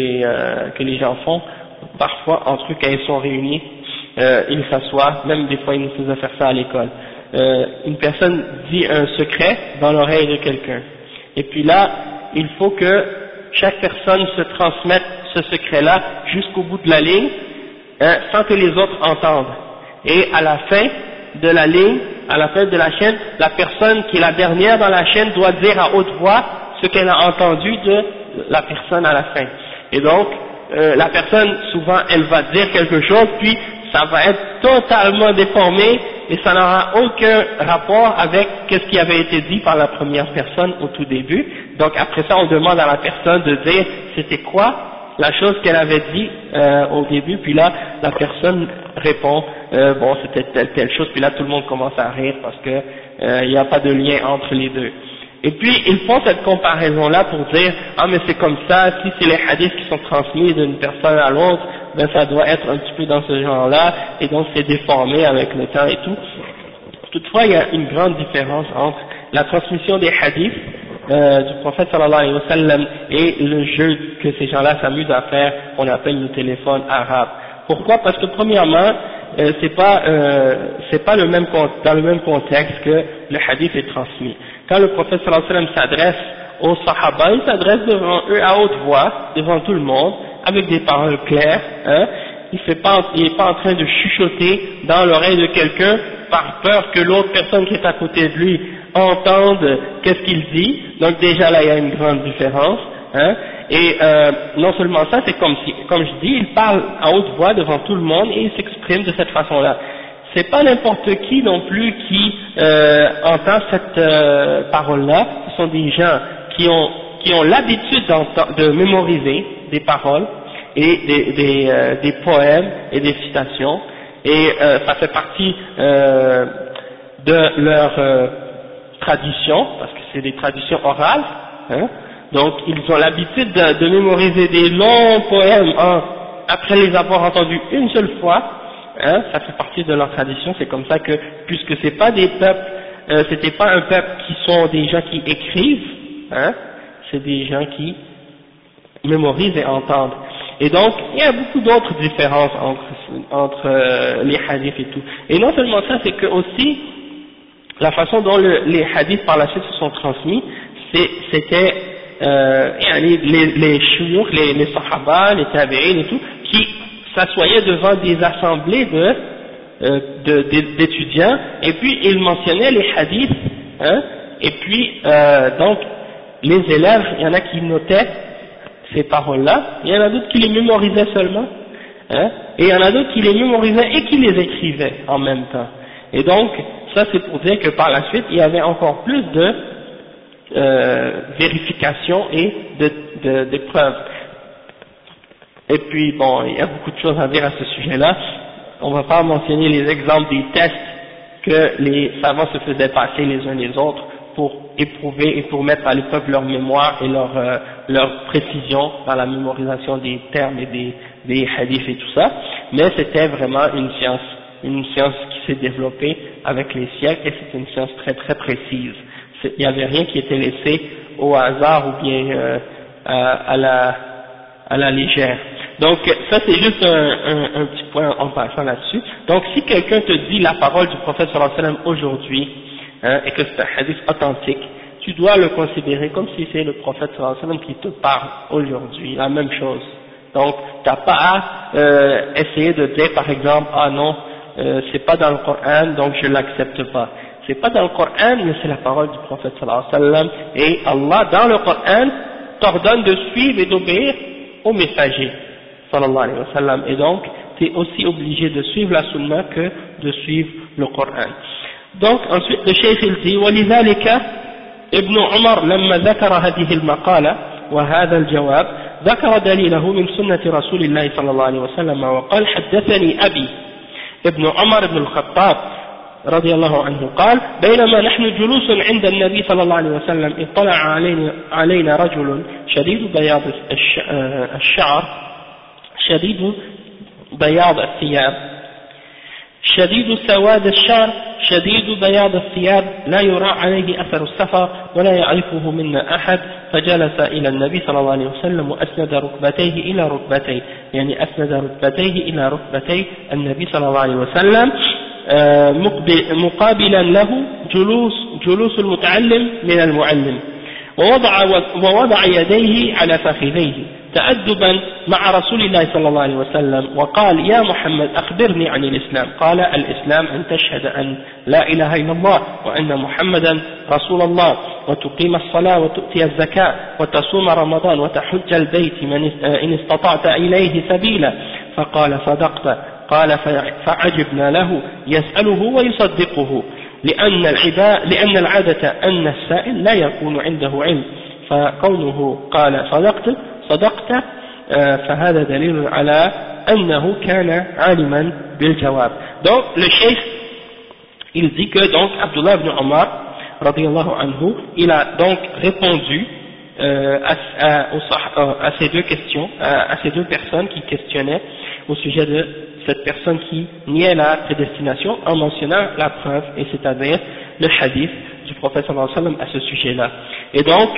Speaker 1: les gens font, parfois, entre eux, quand ils sont réunis, ils s'assoient, même des fois ils nous faisaient faire ça à l'école. Une personne dit un secret dans l'oreille de quelqu'un. Et puis là, il faut que chaque personne se transmette ce secret-là jusqu'au bout de la ligne, sans que les autres entendent. Et à la fin de la ligne, à la fin de la chaîne, la personne qui est la dernière dans la chaîne doit dire à haute voix ce qu'elle a entendu de la personne à la fin. Et donc, la personne, souvent, elle va dire quelque chose, puis ça va être totalement déformé et ça n'aura aucun rapport avec ce qui avait été dit par la première personne au tout début. Donc après ça, on demande à la personne de dire c'était quoi la chose qu'elle avait dit au début, puis là, la personne répond bon, c'était telle chose, puis là, tout le monde commence à rire parce que il n'y a pas de lien entre les deux. Et puis, ils font cette comparaison-là pour dire, mais c'est comme ça, si c'est les hadiths qui sont transmis d'une personne à l'autre, ben ça doit être un petit peu dans ce genre-là, et donc c'est déformé avec le temps et tout. Toutefois, il y a une grande différence entre la transmission des hadiths du prophète sallallahu alayhi wa sallam et le jeu que ces gens-là s'amusent à faire, qu'on appelle le téléphone arabe. Pourquoi? Parce que premièrement, c'est pas dans le même contexte que le hadith est transmis. Quand le prophète sallallahu alayhi wa sallam s'adresse aux sahaba, il s'adresse devant eux à haute voix, devant tout le monde, avec des paroles claires, hein. Il n'est pas en train de chuchoter dans l'oreille de quelqu'un par peur que l'autre personne qui est à côté de lui entende qu'est-ce qu'il dit. Donc déjà là il y a une grande différence, hein. Et non seulement ça, c'est comme je dis, il parle à haute voix devant tout le monde et il s'exprime de cette façon-là. C'est pas n'importe qui non plus qui entend cette parole-là. Ce sont des gens qui ont l'habitude de mémoriser des paroles et des poèmes et des citations, et ça fait partie de leur tradition, parce que c'est des traditions orales, hein. Donc ils ont l'habitude de mémoriser des longs poèmes après les avoir entendus une seule fois, hein. Ça fait partie de leur tradition. C'est comme ça que, puisque c'est pas des peuples, c'était pas un peuple qui sont des gens qui écrivent, hein, c'est des gens qui mémorisent et entendent. Et donc, il y a beaucoup d'autres différences entre les hadiths et tout. Et non seulement ça, c'est que aussi, la façon dont les hadiths par la suite se sont transmis, c'était les shuyukh, les sahaba, les tabi'in et tout, qui s'assoyaient devant des assemblées d'étudiants, et puis ils mentionnaient les hadiths, hein, et puis donc les élèves, il y en a qui notaient ces paroles-là, il y en a d'autres qui les mémorisaient seulement, hein, et il y en a d'autres qui les mémorisaient et qui les écrivaient en même temps. Et donc, ça c'est pour dire que par la suite, il y avait encore plus de vérification et de preuves. Et puis, bon, il y a beaucoup de choses à dire à ce sujet-là. On ne va pas mentionner les exemples des tests que les savants se faisaient passer les uns les autres pour éprouver et pour mettre à l'épreuve leur mémoire et leur précision dans la mémorisation des termes et des hadiths et tout ça, mais c'était vraiment une science qui s'est développée avec les siècles, et c'est une science très très précise. Il n'y avait rien qui était laissé au hasard ou bien à la légère. Donc ça c'est juste un petit point en passant là-dessus. Donc si quelqu'un te dit la parole du prophète sallallahu alayhi wa sallam aujourd'hui, et que c'est un hadith authentique, tu dois le considérer comme si c'est le prophète sallallahu alayhi wa sallam qui te parle aujourd'hui, la même chose. Donc t'as pas à essayer de dire par exemple, ah non, c'est pas dans le Coran donc je l'accepte pas. C'est pas dans le Coran mais c'est la parole du prophète sallallahu alayhi wa sallam, et Allah dans le Coran t'ordonne de suivre et d'obéir au messager sallallahu alayhi wa sallam, et donc tu es aussi obligé de suivre la sunna que de suivre le Coran. Donc ensuite le cheikh il dit ولذلك ابن عمر لما ذكر هذه المقالة وهذا الجواب ذكر دليله من سنة رسول الله صلى الله عليه وسلم وقال حدثني أبي ابن عمر بن الخطاب رضي الله عنه قال بينما نحن جلوس عند النبي صلى الله عليه وسلم اطلع علينا رجل شديد بياض الشعر شديد بياض الثياب شديد سواد الشعر شديد بياض الثياب لا يرى عليه أثر السفر ولا يعرفه منا أحد فجلس إلى النبي صلى الله عليه وسلم وأسند ركبتيه إلى ركبتيه، يعني أسند ركبتيه إلى ركبتي النبي صلى الله عليه وسلم مقابلا له جلوس المتعلم من المعلم، ووضع يديه على فخذيه تأدبا مع رسول الله صلى الله عليه وسلم وقال يا محمد أخبرني عن الإسلام. قال الإسلام أن تشهد أن لا إله إلا الله وأن محمدا رسول الله وتقيم الصلاة وتؤتي الزكاة وتصوم رمضان وتحج البيت إن استطعت إليه سبيلا. فقال صدقت. قال فعجبنا له يسأله ويصدقه لأن العادة أن السائل لا يكون عنده علم، فكونه قال صدقت فهذا دليل على أنه كان عالما بالجواب. Donc le cheikh il dit que donc Abdullah ibn Omar radiyallahu anhu il a donc répondu à ces deux questions, à ces deux personnes qui questionnaient au sujet de cette personne qui niait la prédestination en mentionnant la preuve, et c'est-à-dire le hadith du prophète sallallahu alayhi wa sallam à ce sujet-là. Et donc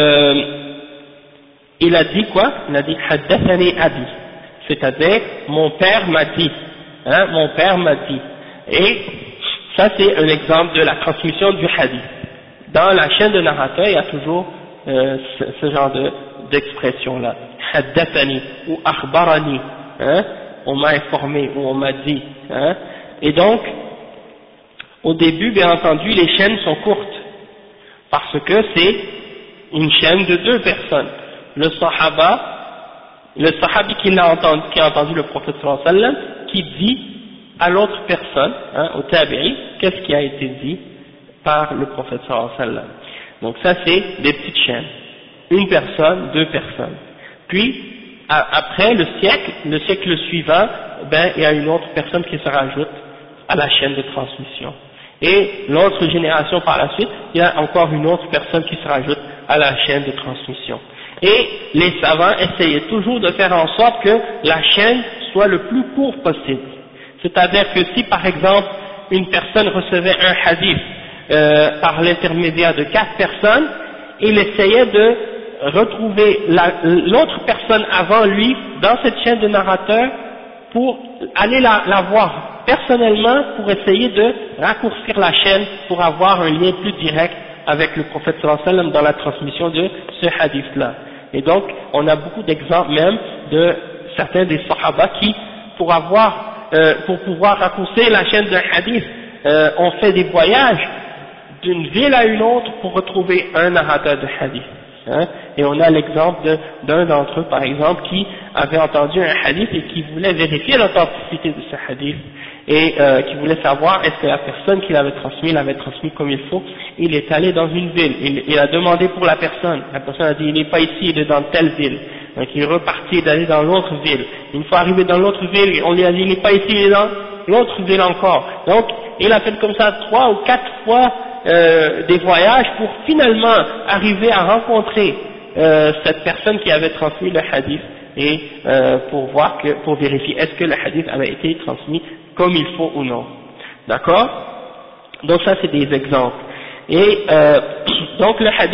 Speaker 1: il a dit quoi? Il a dit haddathani abi, c'est-à-dire mon père m'a dit, mon père m'a dit. Et ça c'est un exemple de la transmission du hadith. Dans la chaîne de narrateur il y a toujours ce genre d'expression-là, haddathani ou akhbarani, on m'a informé ou on m'a dit, et donc au début bien entendu les chaînes sont courtes parce que c'est une chaîne de deux personnes. Le sahabi qui a entendu le prophète sallallahu alayhi wa sallam, qui dit à l'autre personne, au tabi'i, qu'est-ce qui a été dit par le prophète sallallahu alayhi wa sallam. Donc ça c'est des petites chaînes, une personne, deux personnes. Puis après le siècle suivant, ben il y a une autre personne qui se rajoute à la chaîne de transmission. Et l'autre génération par la suite, il y a encore une autre personne qui se rajoute à la chaîne de transmission. Et les savants essayaient toujours de faire en sorte que la chaîne soit le plus court possible. C'est-à-dire que si par exemple une personne recevait un hadith par l'intermédiaire de 4 personnes, il essayait de retrouver l'autre personne avant lui dans cette chaîne de narrateurs pour aller la voir personnellement, pour essayer de raccourcir la chaîne pour avoir un lien plus direct avec le prophète sallallahu alayhi wa sallam dans la transmission de ce hadith-là. Et donc, on a beaucoup d'exemples même de certains des sahaba qui, pour pouvoir raccourcir la chaîne d'un hadith, ont fait des voyages d'une ville à une autre pour retrouver un narrateur de hadith. Et on a l'exemple d'un d'entre eux, par exemple, qui avait entendu un hadith et qui voulait vérifier l'authenticité de ce hadith, et qui voulait savoir est-ce que la personne qui l'avait transmis comme il faut. Il est allé dans une ville, il a demandé pour la personne a dit il n'est pas ici, il est dans telle ville. Donc il est reparti d'aller dans l'autre ville. Une fois arrivé dans l'autre ville, on lui a dit il n'est pas ici, il est dans l'autre ville encore. Donc il a fait comme ça 3 ou 4 fois des voyages pour finalement arriver à rencontrer cette personne qui avait transmis le hadith, et pour vérifier est-ce que le hadith avait été transmis comme il faut ou non. D'accord? Donc ça c'est des exemples. Et donc le hadith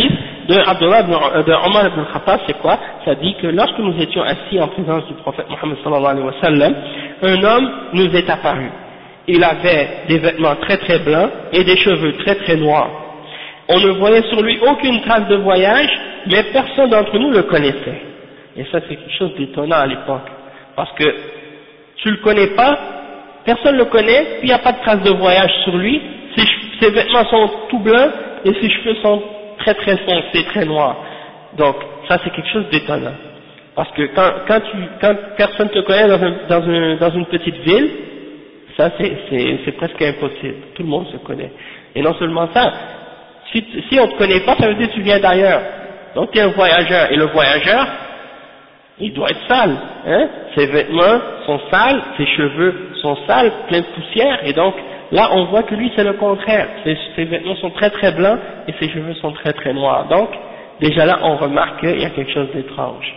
Speaker 1: de Abdullah de Omar ibn Khattab, c'est quoi? Ça dit que lorsque nous étions assis en présence du prophète Mohammed sallallahu alayhi wa sallam, un homme nous est apparu. Il avait des vêtements très très blancs et des cheveux très très noirs. On ne voyait sur lui aucune trace de voyage, mais personne d'entre nous le connaissait. Et ça c'est quelque chose d'étonnant à l'époque, parce que tu le connais pas, personne ne le connaît, puis il n'y a pas de trace de voyage sur lui, ses vêtements sont tout blancs et ses cheveux sont très très foncés, très noirs. Donc ça c'est quelque chose d'étonnant, parce que quand personne te connaît dans une petite ville, ça c'est presque impossible, tout le monde se connaît. Et non seulement ça, si on ne te connaît pas, ça veut dire que tu viens d'ailleurs. Donc tu es un voyageur, et le voyageur, il doit être sale, hein? Ses vêtements sont sales, ses cheveux sont sales, pleins de poussière, et donc là on voit que lui c'est le contraire, ses vêtements sont très très blancs et ses cheveux sont très très noirs. Donc déjà là on remarque qu'il y a quelque chose d'étrange.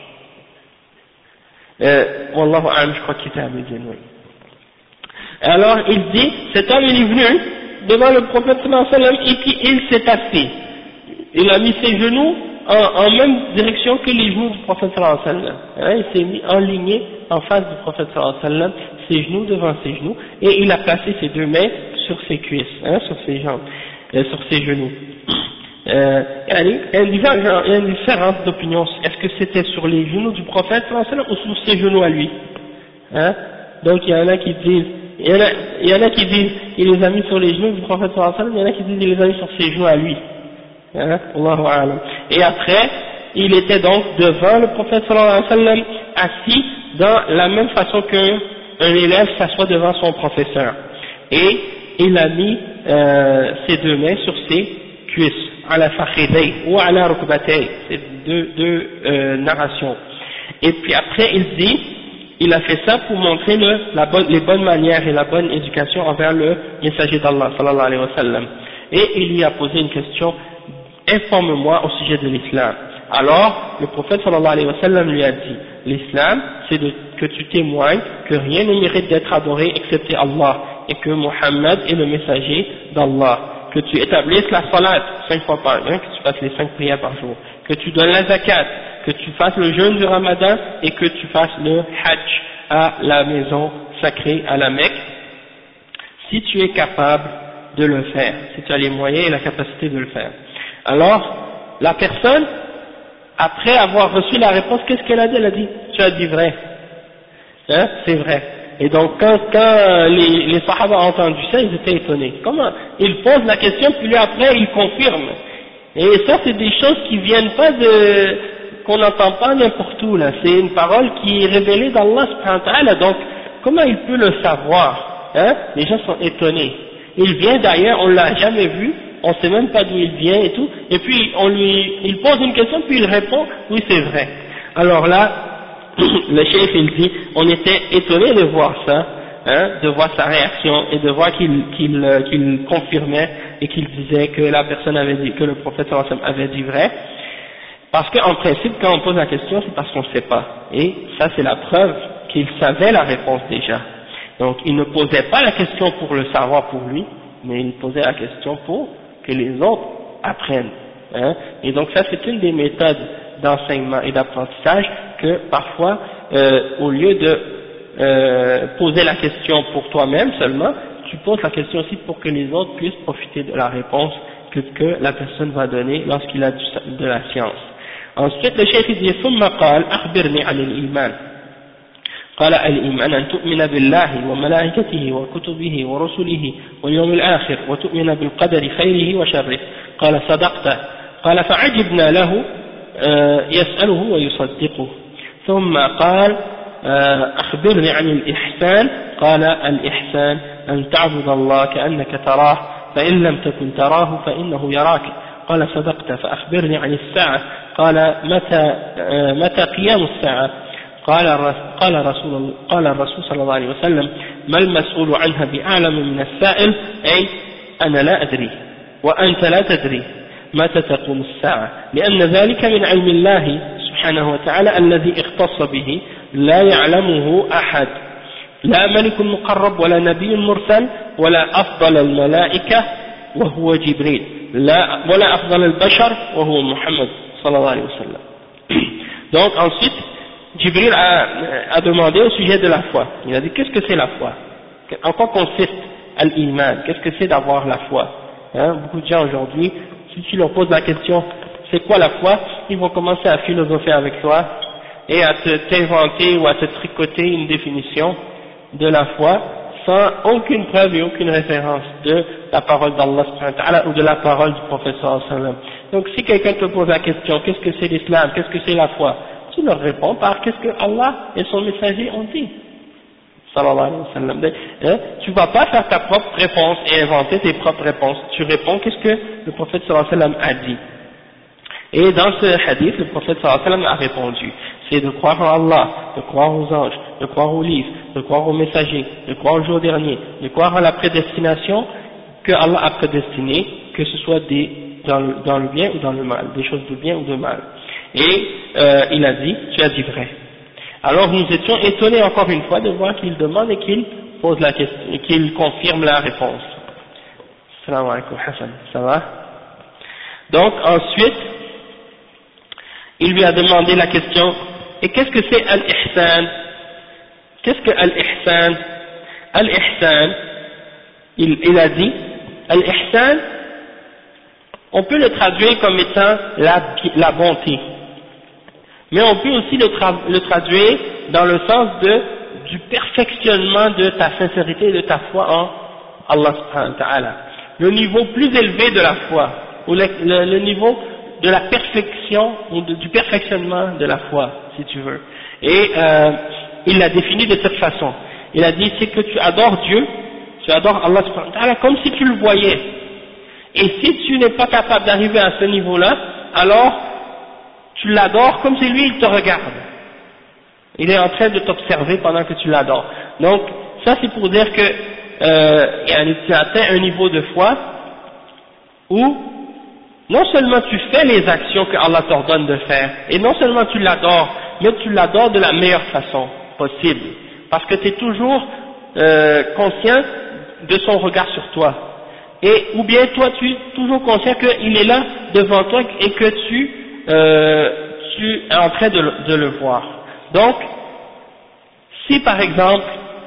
Speaker 1: Wallahu a'lam, je crois qu'il était à Médine, oui. Alors il dit, cet homme il est venu devant le prophète sallallahu alayhi wa sallam et puis il s'est assis. Il a mis ses genoux en même direction que les genoux du prophète sallallahu alayhi wa sallam. Il s'est mis enligné en face du prophète sallallahu alayhi wa sallam, ses genoux devant ses genoux, et il a placé ses deux mains sur ses cuisses, sur ses jambes, sur ses genoux. Il y a une différence d'opinion. Est-ce que c'était sur les genoux du prophète sallallahu alayhi wa sallam ou sur ses genoux à lui? Donc il y en a qui disent, il les a mis sur les genoux du prophète sallallahu alayhi wa sallam, il y en a qui disent il les a mis sur ses genoux à lui. Allahu a'lam. Et après, il était donc devant le prophète sallallahu alayhi wa sallam, assis dans la même façon qu'un élève s'assoit devant son professeur. Et il a mis ses deux mains sur ses cuisses, ala fakhiday ou ala rukbatay, c'est deux narrations. Et puis après il dit, il a fait ça pour montrer les bonnes manières et la bonne éducation envers le messager d'Allah sallallahu alayhi wa sallam. Et il lui a posé une question: informe-moi au sujet de l'islam. Alors le prophète sallallahu alayhi wa sallam lui a dit: l'islam c'est que tu témoignes que rien ne mérite d'être adoré excepté Allah, et que Muhammad est le messager d'Allah, que tu établisses la salat 5 fois par jour, que tu fasses les 5 prières par jour, que tu donnes la zakat, que tu fasses le jeûne du Ramadan et que tu fasses le hajj à la maison sacrée à la Mecque, si tu es capable de le faire, si tu as les moyens et la capacité de le faire. Alors la personne, après avoir reçu la réponse, qu'est-ce qu'elle a dit? Elle a dit: tu as dit vrai, c'est vrai. Et donc quand les Sahaba ont entendu ça, ils étaient étonnés. Comment ils posent la question puis lui après ils confirment. Et ça c'est des choses qui viennent pas qu'on n'entend pas n'importe où là, c'est une parole qui est révélée d'Allah subhanahu wa ta'ala, donc comment il peut le savoir? Les gens sont étonnés. Il vient d'ailleurs, on l'a jamais vu, on sait même pas d'où il vient et tout, et puis il pose une question puis il répond: oui c'est vrai. Alors là, le chef il dit, on était étonné de voir ça, de voir sa réaction et de voir qu'il confirmait et qu'il disait que la personne avait dit, que le prophète sallallahu alayhi wa sallam avait dit vrai. Parce qu'en principe, quand on pose la question, c'est parce qu'on ne sait pas. Et ça, c'est la preuve qu'il savait la réponse déjà. Donc, il ne posait pas la question pour le savoir pour lui, mais il posait la question pour que les autres apprennent. Et donc, ça, c'est une des méthodes d'enseignement et d'apprentissage que parfois, au lieu de poser la question pour toi-même seulement, tu poses la question aussi pour que les autres puissent profiter de la réponse que la personne va donner lorsqu'il a de la science. Ensuite, le cheikh dit: ثم قال أخبرني عن الإيمان. قال: الإيمان أن تؤمن بالله وملائكته وكتبه ورسله واليوم الآخر وتؤمن بالقدر خيره وشره. قال: صدقت. قال: فعجبنا له يسأله ويصدقه. ثم قال: أخبرني عن الإحسان. قال: الإحسان أن تعبد الله كأنك تراه فإن لم تكن تراه فإنه يراك. قال: صدقت. فأخبرني عن الساعة. قال: متى قيام الساعة؟ قال الرسول صلى الله عليه وسلم: ما المسؤول عنها بأعلم من السائل، أي أنا لا أدري وأنت لا تدري متى تقوم الساعة، لأن ذلك من علم الله سبحانه وتعالى الذي اختص به لا يعلمه أحد، لا ملك مقرب ولا نبي مرسل ولا أفضل الملائكة وهو جبريل. ولا أفضل البشر وهو محمد صلى الله عليه وسلم. Donc ensuite Jibril a demandé au sujet de la foi. Il a dit qu'est-ce que c'est la foi, en quoi consiste al-iman, qu'est-ce que c'est d'avoir la foi, beaucoup de gens aujourd'hui, si tu leur poses la question c'est quoi la foi, ils vont commencer à philosopher avec toi et à t'inventer ou à te tricoter une définition de la foi sans aucune preuve et aucune référence de la parole d'Allah subhanahu wa ta'ala ou de la parole du prophète sallallahu alayhi wa sallam. Donc si quelqu'un te pose la question qu'est-ce que c'est l'islam, qu'est-ce que c'est la foi, tu leur réponds par qu'est-ce que Allah et son messager ont dit sallallahu alayhi wa sallam. Tu vas pas faire ta propre réponse et inventer tes propres réponses, tu réponds qu'est-ce que le prophète sallallahu alayhi wa sallam a dit. Et dans ce hadith, le prophète sallallahu alayhi wa sallam a répondu, c'est de croire en Allah, de croire aux anges, de croire aux livres, de croire aux messagers, de croire au jour dernier, de croire à la prédestination que Allah a prédestiné, que ce soit dans le bien ou dans le mal, des choses de bien ou de mal. Et il a dit, tu as dit vrai. Alors nous étions étonnés encore une fois de voir qu'il demande et qu'il pose la question, et qu'il confirme la réponse. Salam alaikum Hassan, ça va? Donc ensuite, il lui a demandé la question, et qu'est-ce que c'est al-ihsan? Qu'est-ce que al-ihsan? Al-ihsan, il a dit, al-ihsan, on peut le traduire comme étant la bonté, mais on peut aussi le traduire dans le sens du perfectionnement de ta sincérité et de ta foi en Allah subhanahu wa ta'ala. Le niveau plus élevé de la foi, ou le niveau de la perfection, ou du perfectionnement de la foi, si tu veux. Et il l'a défini de cette façon. Il a dit, c'est que tu adores Dieu, tu adores Allah subhanahu wa ta'ala comme si tu le voyais. Et si tu n'es pas capable d'arriver à ce niveau-là, alors tu l'adores comme si lui il te regarde. Il est en train de t'observer pendant que tu l'adores. Donc ça c'est pour dire que tu atteins un niveau de foi où non seulement tu fais les actions que Allah t'ordonne de faire, et non seulement tu l'adores, mais tu l'adores de la meilleure façon possible, parce que tu es toujours conscient de son regard sur toi, et ou bien toi tu es toujours conscient qu'il est là devant toi et que tu es en train de le voir. Donc, si par exemple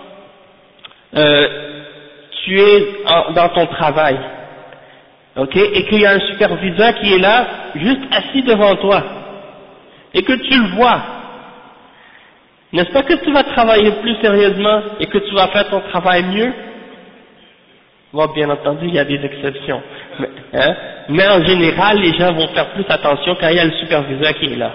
Speaker 1: tu es dans ton travail, ok, et qu'il y a un superviseur qui est là, juste assis devant toi, et que tu le vois, n'est-ce pas que tu vas travailler plus sérieusement et que tu vas faire ton travail mieux? Bon, bien entendu, il y a des exceptions, mais en général, les gens vont faire plus attention quand il y a le superviseur qui est là.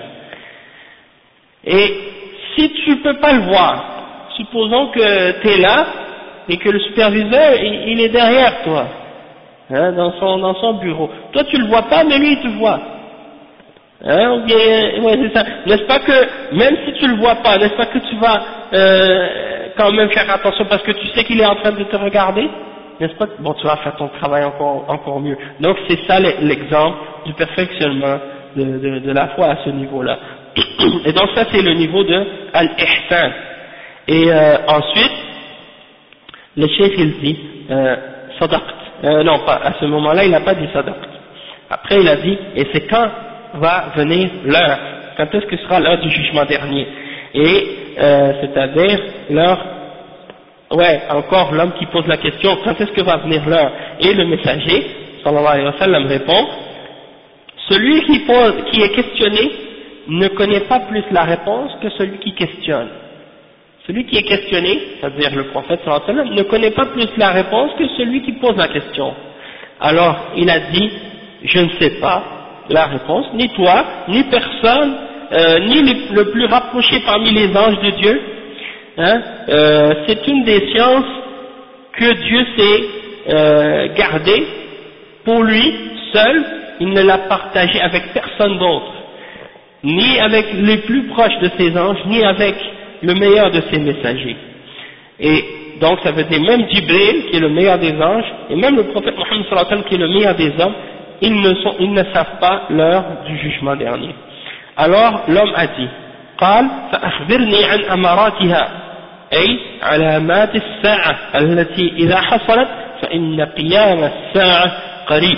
Speaker 1: Et si tu peux pas le voir, supposons que tu es là et que le superviseur il est derrière toi, dans son bureau. Toi tu le vois pas, mais lui il te voit. Ou bien, ouais, c'est ça. N'est-ce pas que même si tu le vois pas, n'est-ce pas que tu vas quand même faire attention parce que tu sais qu'il est en train de te regarder? N'est-ce pas? Bon, tu vas faire ton travail encore mieux. Donc c'est ça l'exemple du perfectionnement de la foi à ce niveau-là. Et donc ça c'est le niveau de al-ihsan. Et ensuite, le cheikh il dit sadaqt. Non, pas à ce moment-là, il n'a pas dit sadaqt. Après il a dit, et c'est quand va venir l'heure, quand est-ce que sera l'heure du jugement dernier? Et c'est-à-dire l'heure, ouais, encore l'homme qui pose la question, quand est-ce que va venir l'heure? Et le messager, sallallahu alayhi wa sallam, répond, celui qui est questionné ne connaît pas plus la réponse que celui qui questionne. Celui qui est questionné, c'est-à-dire le prophète sallallahu alayhi wa sallam, ne connaît pas plus la réponse que celui qui pose la question. Alors il a dit, je ne sais pas la réponse, ni toi, ni personne, ni le plus rapproché parmi les anges de Dieu. C'est une des sciences que Dieu s'est gardée pour lui seul, il ne l'a partagée avec personne d'autre, ni avec les plus proches de ses anges, ni avec le meilleur de ses messagers. Et donc ça veut dire même Jibril qui est le meilleur des anges, et même le prophète Mohammed sallallahu alayhi wa sallam qui est le meilleur des hommes, ils ne savent pas l'heure du jugement dernier. Alors l'homme a dit, قال فأخبرني عن أماراتها أي علامات الساعة التي إذا حصلت فإن قيام الساعة قريب.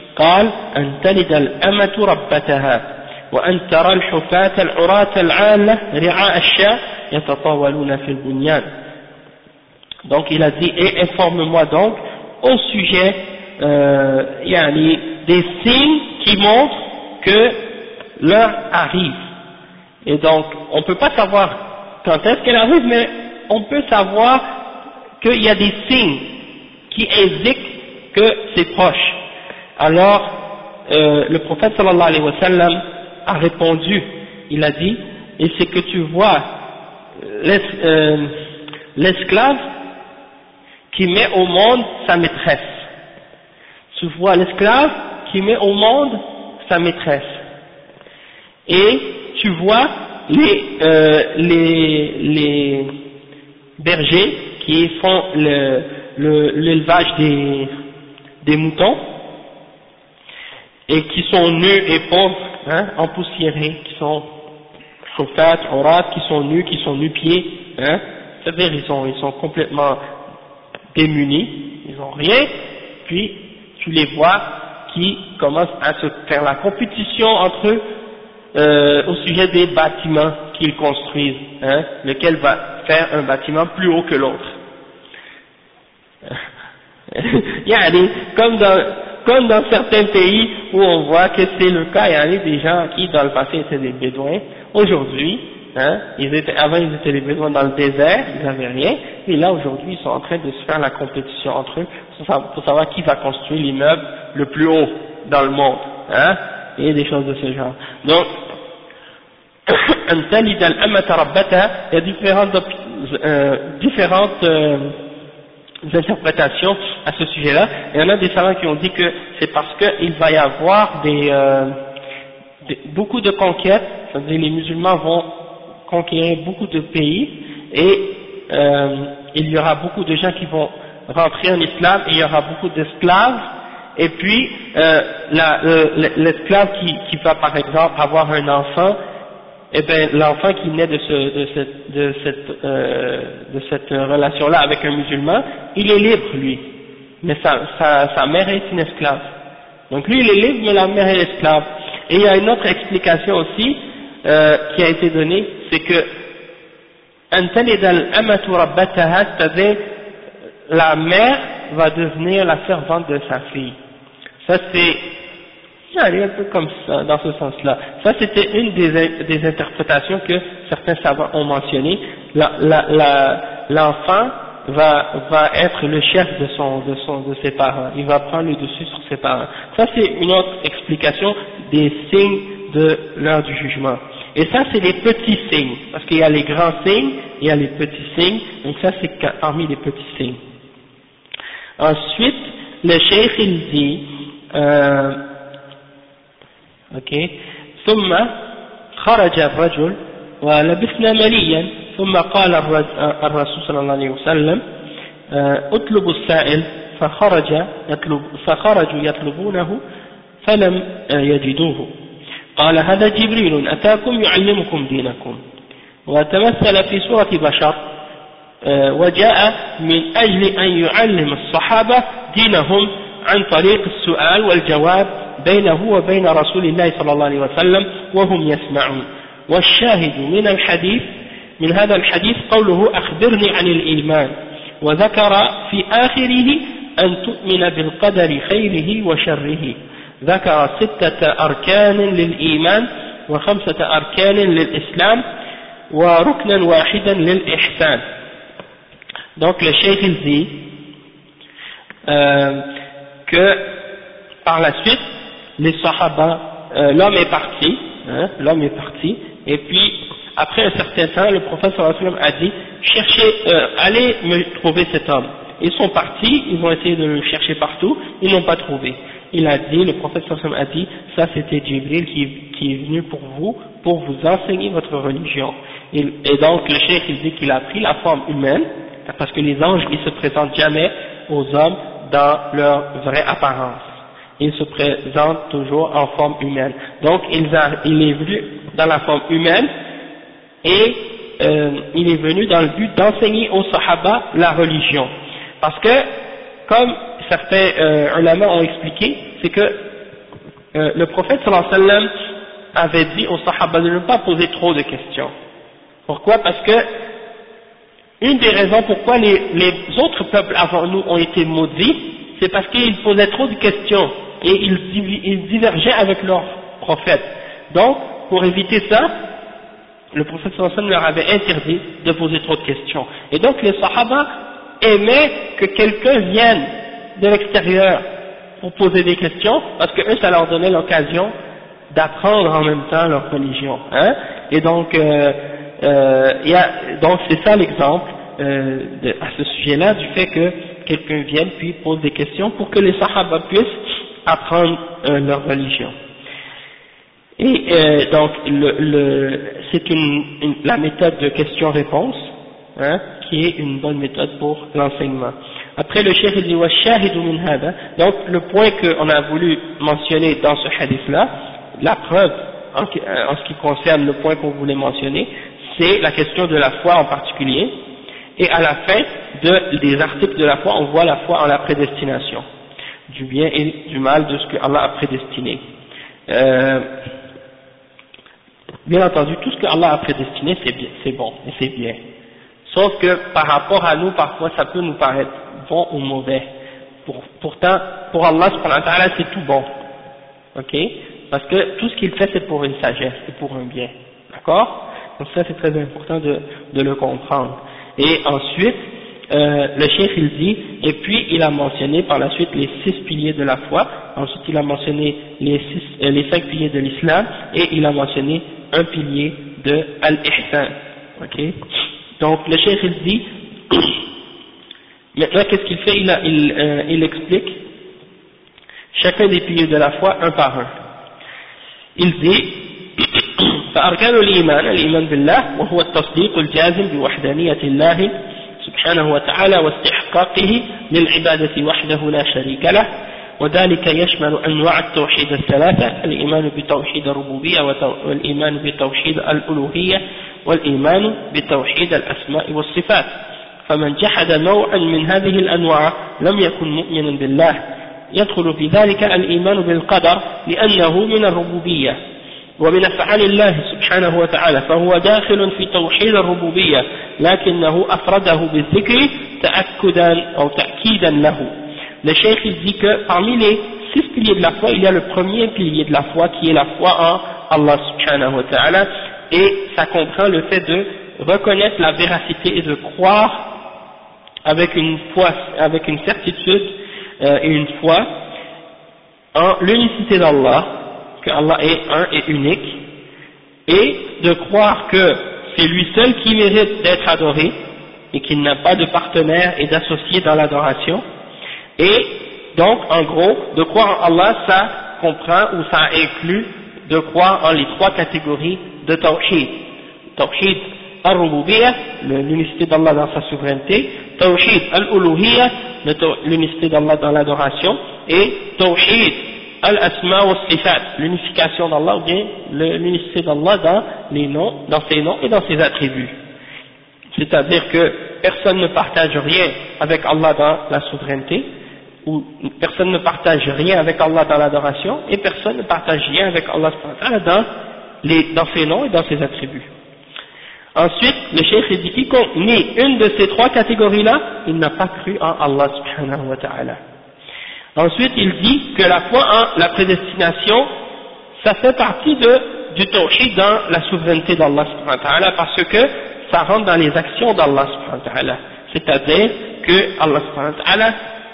Speaker 1: قال أن تلد الأمة ربتها وأن ترى الحفاة العراة العالة رعاء الشاة يتطاولون في البنيان. Donc il a dit, et informe-moi donc au sujet des signes qui montrent que l'heure arrive. Et donc on ne peut pas savoir quand est-ce qu'elle arrive, mais on peut savoir qu'il y a des signes qui indiquent que c'est proche. Alors le prophète sallallahu alayhi wa sallam a répondu, il a dit, et c'est que tu vois l'esclave qui met au monde sa maîtresse. Tu vois l'esclave qui met au monde sa maîtresse. Et tu vois les bergers qui font l'élevage des moutons et qui sont nus et pauvres, empoussiérés, qui sont chauffat, aurat, qui sont nus-pieds, c'est-à-dire ils sont complètement démunis, ils n'ont rien, puis tu les vois qui commencent à se faire la compétition entre eux au sujet des bâtiments qu'ils construisent, lequel va faire un bâtiment plus haut que l'autre. Comme dans certains pays où on voit que c'est le cas, il y a des gens qui dans le passé étaient des bédouins, aujourd'hui, avant ils étaient des bédouins dans le désert, ils n'avaient rien, et là aujourd'hui ils sont en train de se faire la compétition entre eux pour savoir qui va construire l'immeuble le plus haut dans le monde, et des choses de ce genre. Donc, il y a différentes interprétations à ce sujet-là. Il y en a des savants qui ont dit que c'est parce qu'il va y avoir beaucoup de conquêtes, c'est-à-dire les musulmans vont conquérir beaucoup de pays et il y aura beaucoup de gens qui vont rentrer en islam et il y aura beaucoup d'esclaves et puis l'esclave qui va par exemple avoir un enfant, et bien l'enfant qui naît de cette relation-là avec un musulman, il est libre lui, mais sa mère est une esclave. Donc lui il est libre mais la mère est esclave. Et il y a une autre explication aussi qui a été donnée, c'est que c'est-à-dire la mère va devenir la servante de sa fille. Ça c'est un peu comme ça, dans ce sens-là. Ça c'était une des interprétations que certains savants ont mentionné. L'enfant va être le chef de ses parents. Il va prendre le dessus sur ses parents. Ça c'est une autre explication des signes de l'heure du jugement. Et ça c'est les petits signes, parce qu'il y a les grands signes, il y a les petits signes, donc ça c'est parmi les petits signes. Ensuite, le cheikh il dit, ثم خرج الرجل ولبسنا مليا ثم قال الرسول صلى الله عليه وسلم اطلبوا السائل فخرجوا يطلبونه فلم يجدوه قال هذا جبريل أتاكم يعلمكم دينكم وتمثل في صورة بشر وجاء من أجل أن يعلم الصحابة دينهم عن طريق السؤال والجواب بينه وبين رسول الله صلى الله عليه وسلم وهم يسمعون. والشاهد من هذا الحديث قوله أخبرني عن الإيمان، وذكر في آخره أن تؤمن بالقدر خيره وشره، ذكر 6 أركان للإيمان و5 أركان للإسلام وركنا واحدا للإحسان. Donc le cheikh il dit que par la suite les sahaba, l'homme est parti, et puis après un certain temps le prophète sallallahu alayhi wa sallam a dit allez me trouver cet homme. Ils sont partis, ils ont essayé de le chercher partout, ils n'ont pas trouvé. Le prophète sallallahu alayhi wa sallam a dit, ça c'était Jibril qui est venu pour vous enseigner votre religion. Et donc le cheikh il dit qu'il a pris la forme humaine, parce que les anges ils se présentent jamais aux hommes dans leur vraie apparence. Ils se présentent toujours en forme humaine. Donc il est venu dans la forme humaine et il est venu dans le but d'enseigner aux sahaba la religion. Parce que, comme certains ulama ont expliqué, c'est que le prophète sallallahu alayhi wa sallam avait dit aux sahaba de ne pas poser trop de questions. Pourquoi? Parce que une des raisons pourquoi les autres peuples avant nous ont été maudits, c'est parce qu'ils posaient trop de questions et ils divergeaient avec leurs prophètes. Donc, pour éviter ça, le prophète sallallahu alayhi wa sallam leur avait interdit de poser trop de questions. Et donc les sahaba aimaient que quelqu'un vienne de l'extérieur pour poser des questions, parce que eux, ça leur donnait l'occasion d'apprendre en même temps leur religion. Hein? Et donc, donc c'est ça l'exemple à ce sujet-là, du fait que quelqu'un vienne puis pose des questions pour que les sahaba puissent apprendre leur religion. Et donc c'est la méthode de question-réponse, hein, qui est une bonne méthode pour l'enseignement. Après le cheikh dit washahidu min hada, donc le point qu'on a voulu mentionner dans ce hadith-là, la preuve en ce qui concerne le point qu'on voulait mentionner, c'est la question de la foi en particulier. Et à la fin des articles de la foi, on voit la foi en la prédestination, du bien et du mal de ce que Allah a prédestiné. Bien entendu, tout ce que Allah a prédestiné, c'est bon et c'est bien. Sauf que par rapport à nous, parfois, ça peut nous paraître bon ou mauvais. Pourtant, pour Allah, subhanahu wa ta'ala, c'est tout bon. Ok? Parce que tout ce qu'il fait, c'est pour une sagesse, c'est pour un bien. D'accord? Donc ça, c'est très important de le comprendre. Et ensuite, le cheikh il dit, et puis il a mentionné par la suite les 6 piliers de la foi, ensuite il a mentionné les 5 piliers de l'islam, et il a mentionné un pilier de al-ihsan. Ok? Donc le cheikh il dit, maintenant qu'est-ce qu'il fait? Il explique chacun des piliers de la foi un par un. Il dit فأركان الإيمان بالله وهو التصديق الجازم بوحدانية الله سبحانه وتعالى واستحقاقه للعبادة وحده لا شريك له، وذلك يشمل أنواع التوحيد الثلاثة: الإيمان بتوحيد الربوبية والإيمان بتوحيد الألوهية والإيمان بتوحيد الأسماء والصفات. فمن جحد نوعا من هذه الأنواع لم يكن مؤمنا بالله. يدخل في ذلك الإيمان بالقدر لأنه من الربوبية ومن أفعال الله سبحانه وتعالى، فهو داخل في توحيد الربوبية لكنه أفرده بالذكر تأكدا أو تأكيدا له. Le cheikh il dit que parmi les 6 piliers de la foi, il y a le premier pilier de la foi qui est la foi en Allah subhanahu wa ta'ala, et ça comprend le fait de reconnaître la véracité et de croire avec une foi, avec une certitude et une foi en l'unicité d'Allah, que Allah est un et unique, et de croire que c'est lui seul qui mérite d'être adoré et qu'il n'a pas de partenaire et d'associé dans l'adoration. Et donc en gros, de croire en Allah, ça comprend ou ça inclut de croire en les 3 catégories de tawhid. Tawhid al-rububiyyah, l'unicité d'Allah dans sa souveraineté; tawhid al-uluhiyyah, l'unicité d'Allah dans l'adoration; et tawhid al-asma wa sifat, l'unification d'Allah, ou bien l'unicité d'Allah dans les noms, dans ses noms et dans ses attributs. C'est-à-dire que personne ne partage rien avec Allah dans la souveraineté, ou personne ne partage rien avec Allah dans l'adoration, et personne ne partage rien avec Allah dans ses noms et dans ses attributs. Ensuite, le cheikh dit quiconque nie une de ces 3 catégories-là, il n'a pas cru en Allah subhanahu wa ta'ala. Ensuite, il dit que la foi en la prédestination, ça fait partie du tawhid dans la souveraineté d'Allah subhanahu wa ta'ala, parce que ça rentre dans les actions d'Allah subhanahu wa ta'ala. C'est-à-dire que Allah subhanahu wa ta'ala,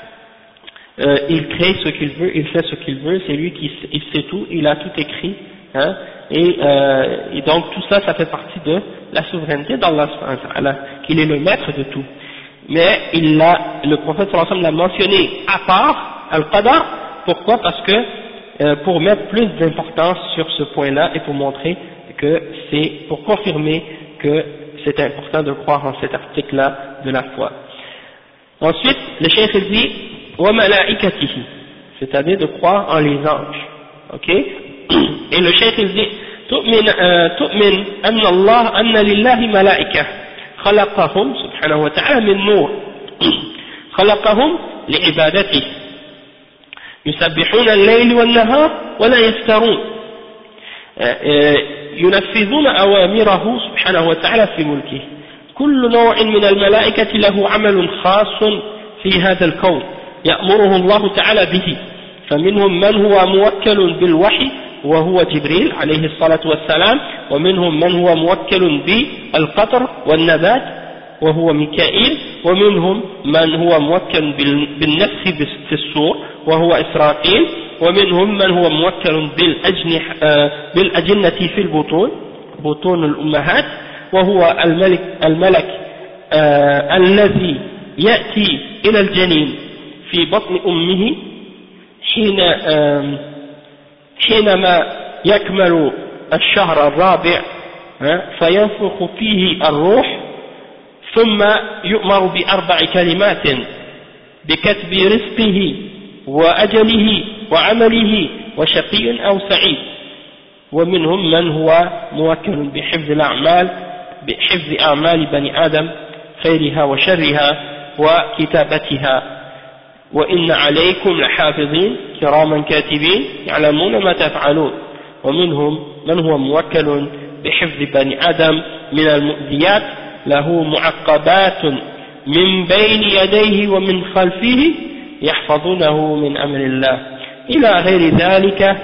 Speaker 1: il crée ce qu'il veut, il fait ce qu'il veut, c'est lui qui il sait tout, il a tout écrit, hein, et donc tout ça, ça fait partie de la souveraineté d'Allah subhanahu wa ta'ala, qu'il est le maître de tout. Mais le prophète sallallahu alayhi wa sallam l'a mentionné à part Al-Qadar. Pourquoi? Parce que pour mettre plus d'importance sur ce point-là et pour montrer que c'est pour confirmer que c'est important de croire en cet article-là de la foi. Ensuite, le cheikh dit wa malaikatihi, c'est-à-dire de croire en les anges. Ok? Et le cheikh dit tu'min anna Allah anna lillahi malaika khalaqahum subhanahu wa ta'ala min nur khalaqahum li'ibadatihi يسبحون الليل والنهار ولا يفترون ينفذون أوامره سبحانه وتعالى في ملكه. كل نوع من الملائكة له عمل خاص في هذا الكون يأمره الله تعالى به، فمنهم من هو موكل بالوحي وهو جبريل عليه الصلاة والسلام، ومنهم من هو موكل بالقطر والنبات وهو ميكائيل، ومنهم من هو موكل بالنفخ في الصور وهو إسرافيل، ومنهم من هو موكل بالأجنة في بطون الأمهات وهو الملك الذي يأتي إلى الجنين في بطن أمه حينما يكمل الشهر الرابع فينفخ فيه الروح، ثم يؤمر بأربع كلمات بكتب رزقه وأجله وعمله وشقي أو سعيد. ومنهم من هو موكل بحفظ أعمال بني آدم خيرها وشرها وكتابتها. وإن عليكم لحافظين كراما كاتبين يعلمون ما تفعلون. ومنهم من هو موكل بحفظ بني آدم من المؤذيات له معقبات من بين يديه ومن خلفه يحفظونه من أمر الله إلى غير ذلك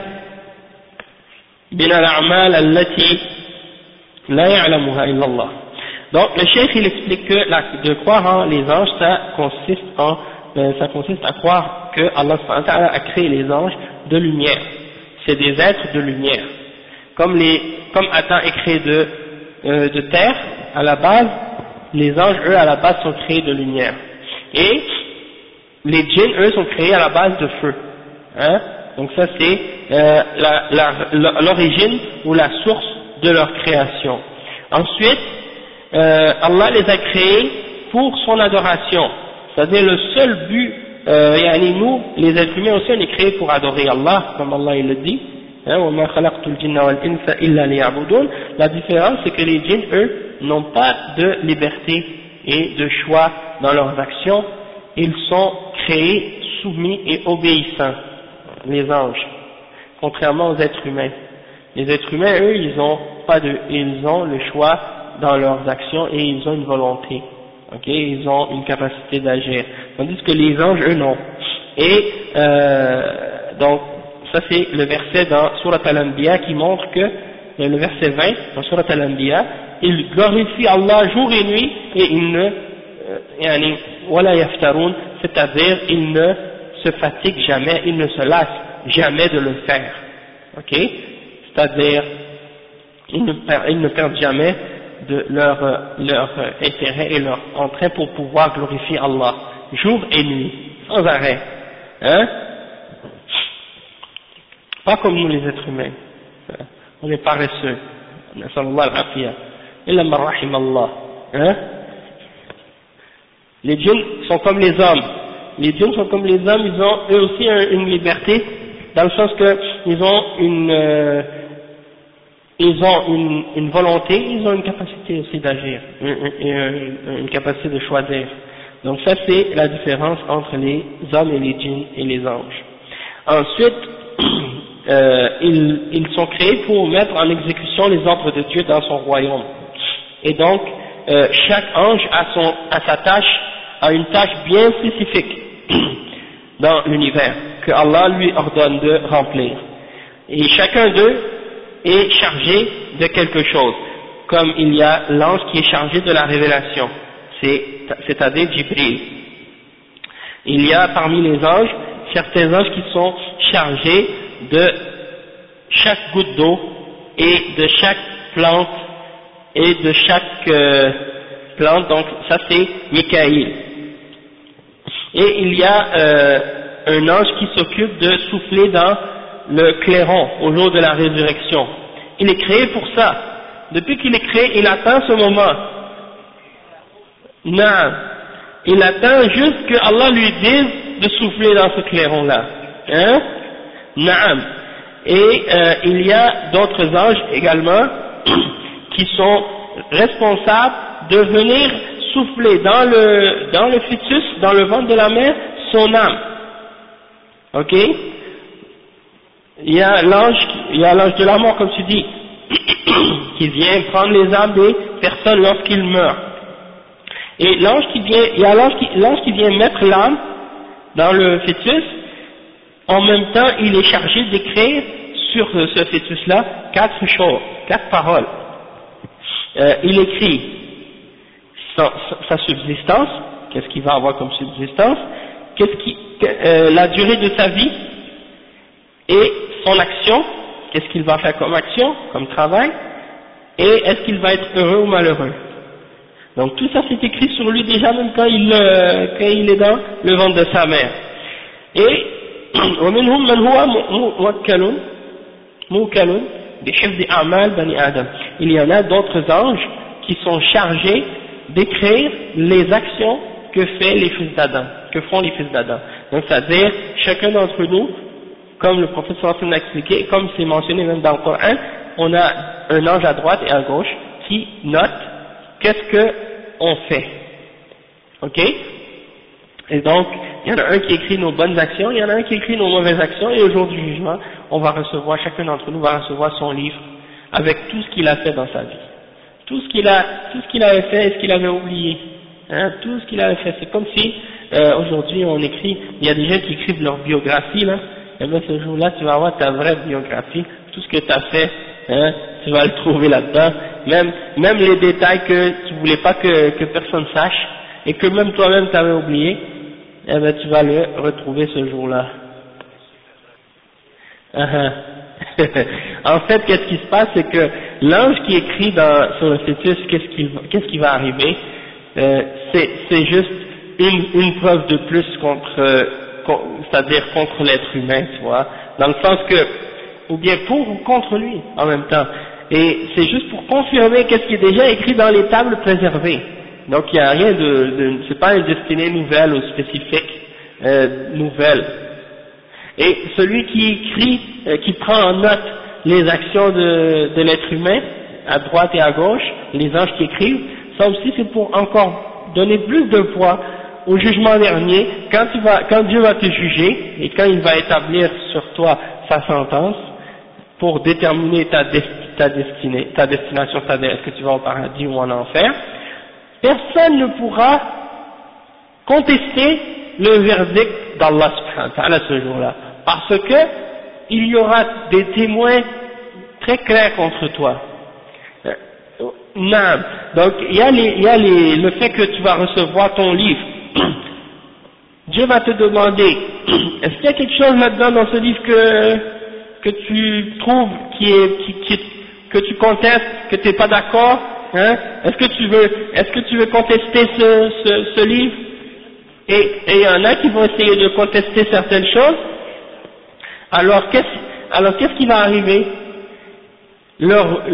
Speaker 1: من الأعمال التي لا يعلمها إلا الله. Donc le cheikh il explique que de croire en les anges ça consiste à croire que Allah a créé les anges de lumière. C'est des êtres de lumière. Comme Adam est créé de terre à la base, les anges eux à la base sont créés de lumière. Et les djinns eux sont créés à la base de feu. Hein? Donc ça c'est l'origine ou la source de leur création. Ensuite, Allah les a créés pour son adoration. C'est-à-dire le seul but, nous, les êtres humains aussi, on est créés pour adorer Allah, comme Allah il le dit. وَمَا خَلَقْتُ الْجِنَّ وَالْإِنسَ إِلَّا لِيَعْبُدُونَ. La différence c'est que les djinns, eux, n'ont pas de liberté et de choix dans leurs actions. Ils sont créés, soumis et obéissants, les anges, contrairement aux êtres humains. Les êtres humains, eux, ils ont le choix dans leurs actions et ils ont une volonté. Ok, ils ont une capacité d'agir, tandis que les anges, eux, non. Et donc, ça c'est le verset dans Surat Al-Anbiya qui montre que, le verset 20 dans Surat Al-Anbiya, il glorifie Allah jour et nuit et il ne, wala yaftarun, c'est-à-dire il ne se fatigue jamais, il ne se lasse jamais de le faire. Ok, c'est-à-dire ils ne perdent jamais de leur intérêt et leur entrain pour pouvoir glorifier Allah jour et nuit sans arrêt, hein, pas comme nous les êtres humains, on est paresseux, illa man rahim Allah, hein. Les djinns sont comme les hommes, ils ont eux aussi une liberté dans le sens que ils ont une volonté, ils ont une capacité aussi d'agir, une capacité de choisir. Donc ça c'est la différence entre les hommes et les djinns et les anges. Ensuite, ils sont créés pour mettre en exécution les ordres de Dieu dans son royaume. Et donc, chaque ange a une tâche bien spécifique dans l'univers que Allah lui ordonne de remplir. Et chacun d'eux est chargé de quelque chose, comme il y a l'ange qui est chargé de la révélation, c'est-à-dire Jibril. Il y a parmi les anges certains anges qui sont chargés de chaque goutte d'eau et de chaque plante et de chaque plante, donc ça c'est Mikaïl. Et il y a un ange qui s'occupe de souffler dans le clairon au jour de la résurrection. Il est créé pour ça. Depuis qu'il est créé, il attend ce moment. Non. Il attend juste que Allah lui dise de souffler dans ce clairon-là. Hein? Naam. Et il y a d'autres anges également qui sont responsables de venir souffler dans le fœtus, dans le ventre de la mère, son âme. Ok? il y a l'ange de la mort, comme tu dis, qui vient prendre les âmes des personnes lorsqu'ils meurent. Et l'ange qui vient mettre l'âme dans le fœtus, en même temps, il est chargé d'écrire sur ce fœtus-là 4 choses, 4 paroles. Il écrit sa subsistance, qu'est-ce qu'il va avoir comme subsistance, la durée de sa vie, et son action, qu'est-ce qu'il va faire comme action, comme travail, et est-ce qu'il va être heureux ou malheureux. Donc tout ça c'est écrit sur lui déjà même quand il est dans le ventre de sa mère. Et ومنهم من هو موكل بحفظ أعمال بني آدم. Il y en a d'autres anges qui sont chargés d'écrire les actions que font les fils d'Adam. Donc c'est-à-dire chacun d'entre nous, comme le prophète sallallahu alayhi wa sallam l'a expliqué, comme c'est mentionné même dans le Coran, on a un ange à droite et à gauche qui note qu'est-ce que on fait. Ok? Et donc, il y en a un qui écrit nos bonnes actions, il y en a un qui écrit nos mauvaises actions, et au jour du jugement, chacun d'entre nous va recevoir son livre avec tout ce qu'il a fait dans sa vie. Tout ce qu'il avait fait et ce qu'il avait oublié. Hein, tout ce qu'il avait fait. C'est comme si, aujourd'hui on écrit, il y a des gens qui écrivent leur biographie, là, et bien ce jour-là tu vas avoir ta vraie biographie, tout ce que tu as fait, hein, tu vas le trouver là-dedans, même les détails que tu voulais pas que personne sache, et que même toi-même tu avais oublié, eh ben tu vas le retrouver ce jour-là. En fait, qu'est-ce qui se passe, c'est que l'ange qui écrit sur le fœtus qu'est-ce qui va arriver, c'est juste une preuve de plus c'est-à-dire contre l'être humain, tu vois, dans le sens que, ou bien pour ou contre lui en même temps, et c'est juste pour confirmer qu'est-ce qui est déjà écrit dans les tables préservées. Donc il n'y a rien c'est pas une destinée nouvelle ou spécifique, nouvelle. Et celui qui écrit, qui prend en note les actions de l'être humain, à droite et à gauche, les anges qui écrivent, ça aussi c'est pour encore donner plus de poids au jugement dernier, quand Dieu va te juger, et quand il va établir sur toi sa sentence, pour déterminer ta destination, c'est-à-dire est-ce que tu vas au paradis ou en enfer, personne ne pourra contester le verdict d'Allah subhanahu wa ta'ala ce jour-là, parce que il y aura des témoins très clairs contre toi. Non. Donc il y a le fait que tu vas recevoir ton livre. Dieu va te demander, est-ce qu'il y a quelque chose là-dedans dans ce livre que tu trouves que tu contestes, que tu n'es pas d'accord, hein? Est-ce que tu veux contester ce livre? Et il y en a qui vont essayer de contester certaines choses. Alors qu'est-ce qui va arriver? Ils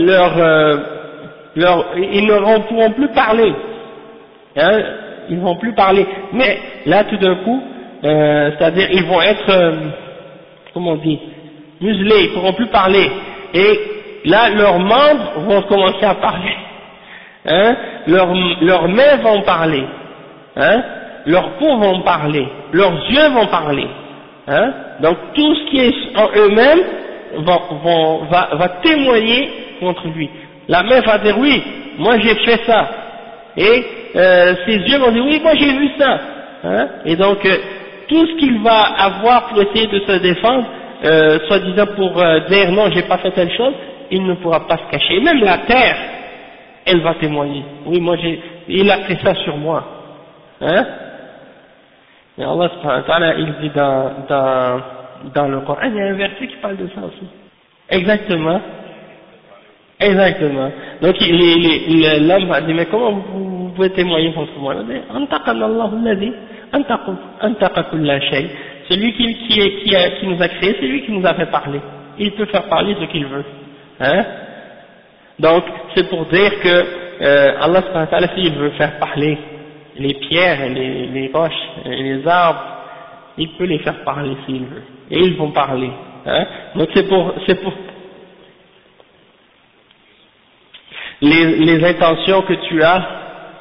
Speaker 1: ne pourront plus parler, hein? Ils vont plus parler. Mais là, tout d'un coup, c'est-à-dire ils vont être, comment on dit, muselés, ils ne pourront plus parler. Et là, leurs membres vont commencer à parler. Hein? Leurs mains vont parler. Hein? Leurs peaux vont parler. Leurs yeux vont parler. Hein? Donc tout ce qui est en eux-mêmes va témoigner contre lui. La main va dire oui, moi j'ai fait ça. Et ses yeux vont dire oui, moi j'ai vu ça. Hein? Et donc tout ce qu'il va avoir pour essayer de se défendre, soi-disant pour dire non, j'ai pas fait telle chose, il ne pourra pas se cacher. Et même la terre, elle va témoigner. Oui, moi il a fait ça sur moi. Hein? Et Allah subhanahu wa ta'ala, il dit dans le Coran, il y a un verset qui parle de ça aussi. Exactement. Exactement. Donc l'homme va dire, mais comment vous pouvez témoigner contre moi? Celui qui nous a créé, c'est lui qui nous a fait parler. Il peut faire parler ce qu'il veut. Hein? Donc c'est pour dire que Allah subhanahu wa ta'ala, s'il veut faire parler les pierres, les roches, et les arbres, il peut les faire parler s'il veut. Et ils vont parler. Hein? Donc c'est pour les intentions que tu as,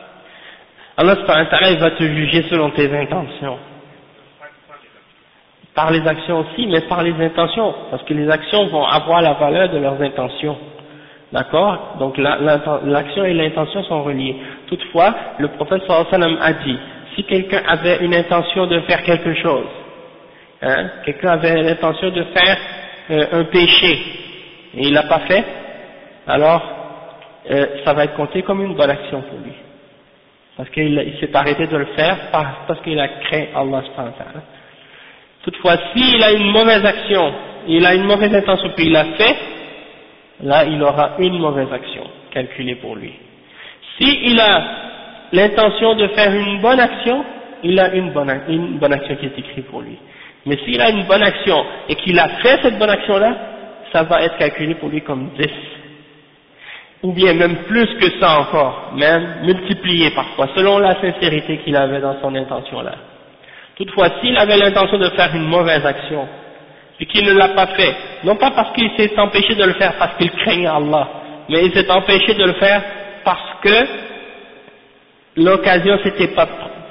Speaker 1: Allah subhanahu wa ta'ala, il va te juger selon tes intentions. par les actions aussi, mais par les intentions, parce que les actions vont avoir la valeur de leurs intentions. D'accord? Donc l'action et l'intention sont reliées. Toutefois, le prophète sallallahu alayhi wa sallam a dit, si quelqu'un avait une intention de faire quelque chose, quelqu'un avait l'intention de faire un péché, et il l'a pas fait, alors ça va être compté comme une bonne action pour lui. Parce qu'il s'est arrêté de le faire parce qu'il a craint Allah subhanahu wa ta'ala. Toutefois, s'il a une mauvaise action, il a une mauvaise intention puis il l'a fait, là il aura une mauvaise action calculée pour lui. S'il a l'intention de faire une bonne action, il a une bonne action qui est écrite pour lui. Mais s'il a une bonne action et qu'il a fait cette bonne action-là, ça va être calculé pour lui comme 10. Ou bien même plus que ça encore, même multiplié parfois, selon la sincérité qu'il avait dans son intention-là. Toutefois, s'il avait l'intention de faire une mauvaise action, et qu'il ne l'a pas fait, non pas parce qu'il s'est empêché de le faire parce qu'il craignait Allah, mais il s'est empêché de le faire parce que l'occasion c'était pas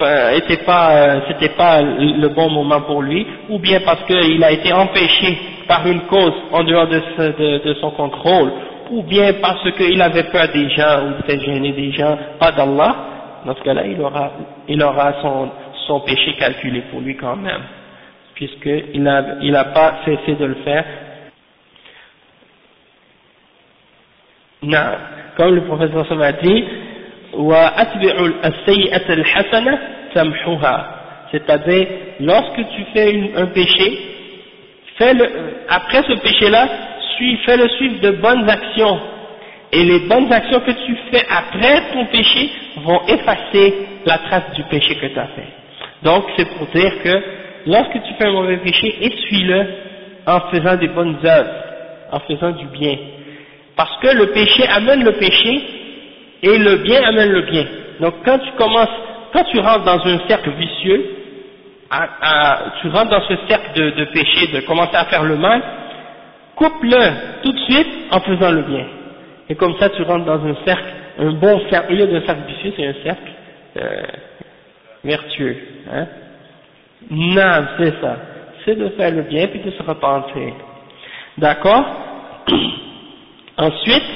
Speaker 1: le bon moment pour lui, ou bien parce qu'il a été empêché par une cause en dehors de son contrôle, ou bien parce qu'il avait peur des gens, ou peut-être gêné des gens, pas d'Allah. Dans ce cas-là, il aura son péché calculé pour lui quand même, puisqu'il n'a pas cessé de le faire. Non, comme le professeur Sam a dit, وَأَتْبِعُ السَّيِّئَةَ الْحَسَنَةَ تَمْحُهَا, c'est-à-dire, lorsque tu fais un péché, après ce péché-là, fais-le suivre de bonnes actions, et les bonnes actions que tu fais après ton péché vont effacer la trace du péché que tu as fait. Donc c'est pour dire que lorsque tu fais un mauvais péché, essuie-le en faisant des bonnes œuvres, en faisant du bien, parce que le péché amène le péché et le bien amène le bien. Donc quand tu rentres dans un cercle vicieux, tu rentres dans ce cercle de péché, de commencer à faire le mal, coupe-le tout de suite en faisant le bien. Et comme ça, tu rentres dans un cercle, un bon cercle. Au lieu d'un cercle vicieux, c'est un cercle vertueux. Hein? Non, c'est ça. C'est de faire le bien puis de se repentir. D'accord? Ensuite,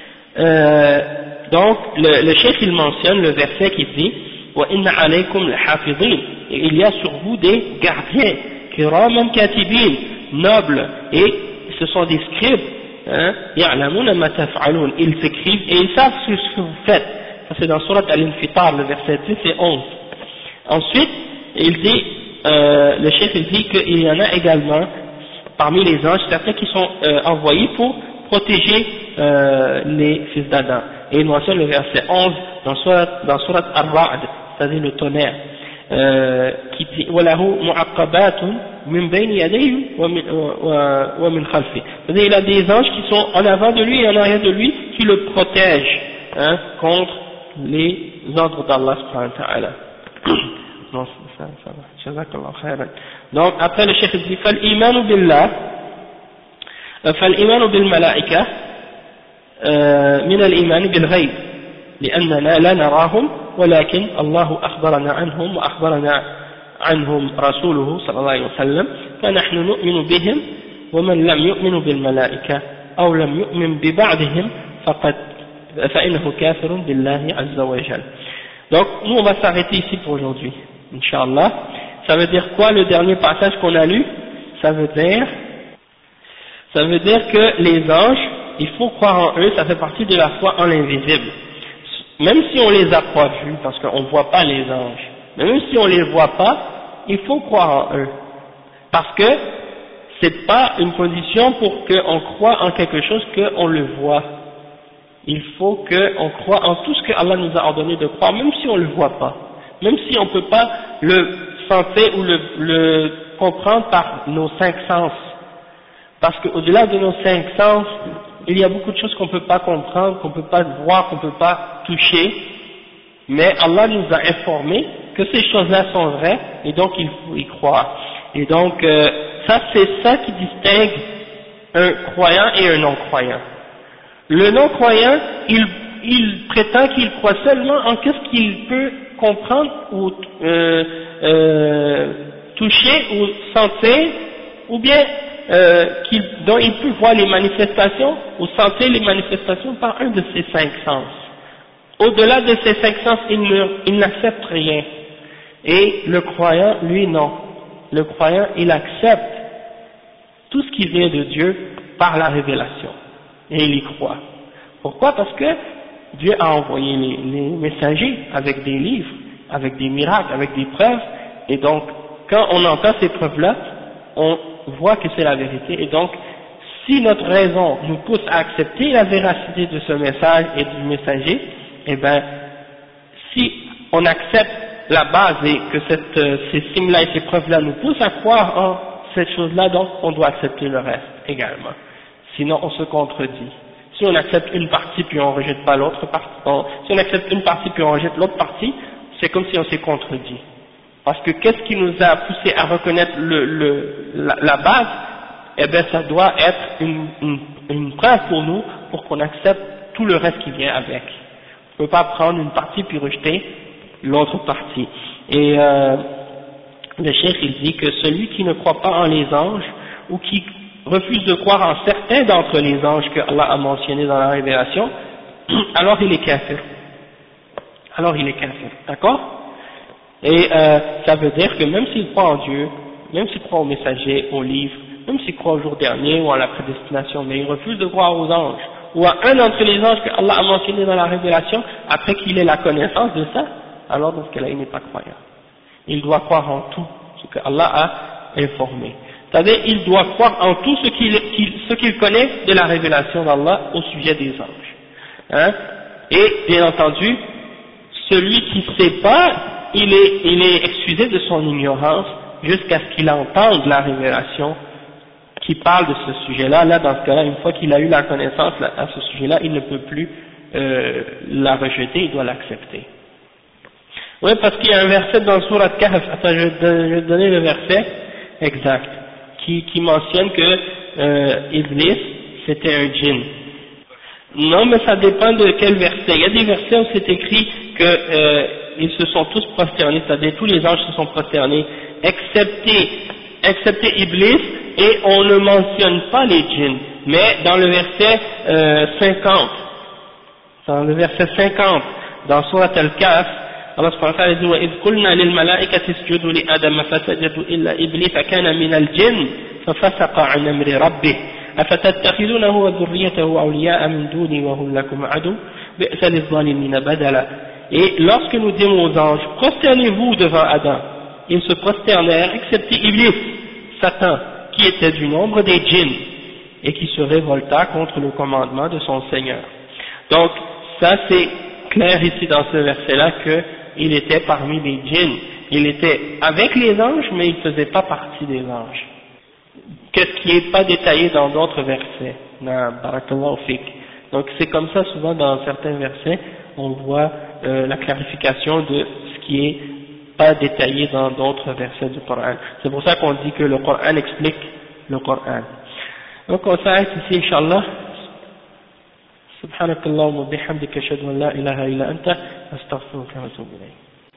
Speaker 1: donc, le cheikh il mentionne le verset qui dit وَإِنَّ عَلَيْكُمْ لَحَافِظِينَ, et il y a sur vous des gardiens, كِرَامًا كَاتِبِينَ, nobles, et ce sont des scribes, يَعْلَمُونَ مَا تَفْعَلُونَ, ils s'écrivent et ils savent ce que vous faites. Ça c'est dans Surat Al-Infitar, le verset 10 et 11. Ensuite, il dit, le chef il dit qu'il y en a également parmi les anges certains qui sont envoyés pour protéger les fils d'Adam. Et il mentionne le verset 11 dans Surat Ar-Ra'd, c'est-à-dire le tonnerre, qui dit وَلَهُ مُعَقَّبَاتٌ مِنْ بَيْنِ يَدَيْهِ وَمِنْ خَلْفِهِ, c'est-à-dire il a des anges qui sont en avant de lui et en arrière de lui qui le protègent contre les ordres d'Allah subhanahu wa ta'ala. Non, ça va. Jazakallah khairan. Donc après le cheikh dit فَالْإِيمَانُ بِاللَّهِ فَالْإِيمَانُ بِالْمَلَائِكَةِ من الإيمان بالغيب لأننا لا نراهم ولكن الله أخبرنا عنهم وأخبرنا عنهم رسوله صلى الله عليه وسلم فنحن نؤمن بهم ومن لم يؤمن بالملائكة أو لم يؤمن ببعضهم فإنه كافر بالله عز وجل. Donc nous on va s'arrêter ici pour aujourd'hui, Inch'Allah. Ça veut dire quoi le dernier passage qu'on a lu? Ça veut dire que les anges, il faut croire en eux, ça fait partie de la foi en l'invisible. Même si on les a pas vus, parce qu'on ne voit pas les anges, mais même si on les voit pas, il faut croire en eux. Parce que c'est pas une condition pour qu'on croie en quelque chose qu'on le voit. Il faut qu'on croie en tout ce que Allah nous a ordonné de croire, même si on le voit pas. Même si on peut pas le sentir ou le comprendre par nos 5 sens. Parce qu'au-delà de nos 5 sens, il y a beaucoup de choses qu'on ne peut pas comprendre, qu'on ne peut pas voir, qu'on ne peut pas toucher, mais Allah nous a informé que ces choses-là sont vraies, et donc il faut y croire. Et donc, ça c'est ça qui distingue un croyant et un non-croyant. Le non-croyant, il prétend qu'il croit seulement en qu'est-ce qu'il peut comprendre ou toucher ou sentir, ou bien dont il peut voir les manifestations ou sentir les manifestations par un de ces 5 sens. Au-delà de ces 5 sens, il n'accepte rien. Et le croyant, lui, non. Le croyant, il accepte tout ce qui vient de Dieu par la révélation. Et il y croit. Pourquoi? Parce que Dieu a envoyé les messagers avec des livres, avec des miracles, avec des preuves. Et donc, quand on entend ces preuves-là, on voit que c'est la vérité. Et donc, si notre raison nous pousse à accepter la véracité de ce message et du messager, eh bien, si on accepte la base et que ces signes-là et ces preuves-là nous poussent à croire en cette chose-là, donc on doit accepter le reste également. Sinon, on se contredit. Si on accepte une partie puis on rejette pas l'autre partie, si on accepte une partie puis on rejette l'autre partie, c'est comme si on s'est contredit. Parce que qu'est-ce qui nous a poussé à reconnaître la base? Eh bien, ça doit être une preuve pour nous pour qu'on accepte tout le reste qui vient avec. On ne peut pas prendre une partie puis rejeter l'autre partie. Et le cheikh il dit que celui qui ne croit pas en les anges ou qui refuse de croire en certains d'entre les anges que Allah a mentionnés dans la révélation, alors il est kafir. Alors il est kafir, d'accord? Et ça veut dire que même s'il croit en Dieu, même s'il croit aux messagers, aux livres, même s'il croit au jour dernier ou à la prédestination, mais il refuse de croire aux anges, ou à un d'entre les anges que Allah a mentionné dans la révélation, après qu'il ait la connaissance de ça, alors dans ce cas-là il n'est pas croyant. Il doit croire en tout ce que Allah a informé. C'est-à-dire, il doit croire en tout ce qu'il connaît de la révélation d'Allah au sujet des anges. Hein? Et, bien entendu, celui qui ne sait pas, il est excusé de son ignorance jusqu'à ce qu'il entende la révélation qui parle de ce sujet-là. Là, dans ce cas-là, une fois qu'il a eu la connaissance à ce sujet-là, il ne peut plus la rejeter, il doit l'accepter. Oui, parce qu'il y a un verset dans le Surat Kahf, attends, je vais te donner le verset exact, qui mentionne que Iblis, c'était un djinn. Non, mais ça dépend de quel verset. Il y a des versets où c'est écrit que ils se sont tous prosternés, c'est-à-dire tous les anges se sont prosternés, excepté Iblis, et on ne mentionne pas les djinns. Mais dans le verset 50, dans Surat Al-Kahf, Allah subhanahu wa ta'ala dit وَإِذْ قُلْنَا لِلْمَلَائِكَةِ اسْجُدُوا لِآدَمَ فَسَجَدُوا إِلَّا إِبْلِيسَ كَانَ مِنَ الْجِنِّ فَفَسَقَ عَنْ أَمْرِ رَبِّهِ أَفَتَتَّخِذُونَهُ وَذُرِّيَّتَهُ أَوْلِيَاءَ مِنْ دُونِي وَهُمْ لَكُمْ عَدُوٌّ بِئْسَ لِلظَّالِمِينَ بَدَلًا. Et lorsque nous dîmes aux anges, prosternez-vous devant Adam, ils se prosternèrent, excepté Iblis, Satan, qui était du nombre des djinns, et qui se révolta contre le commandement de son Seigneur. Donc, ça c'est clair ici dans ce verset-là qu'il était parmi les djinns. Il était avec les anges, mais il ne faisait pas partie des anges. Qu'est-ce qui n'est pas détaillé dans d'autres versets? Barakallahu fik. Donc c'est comme ça souvent dans certains versets, on voit la clarification de ce qui est pas détaillé dans d'autres versets du Coran. C'est pour ça qu'on dit que le Coran explique le Coran. Donc on s'arrête ici, Inch'Allah. سبحانك اللهم وبحمدك أشهد أن لا إله إلا أنت أستغفرك وأتوب إليك.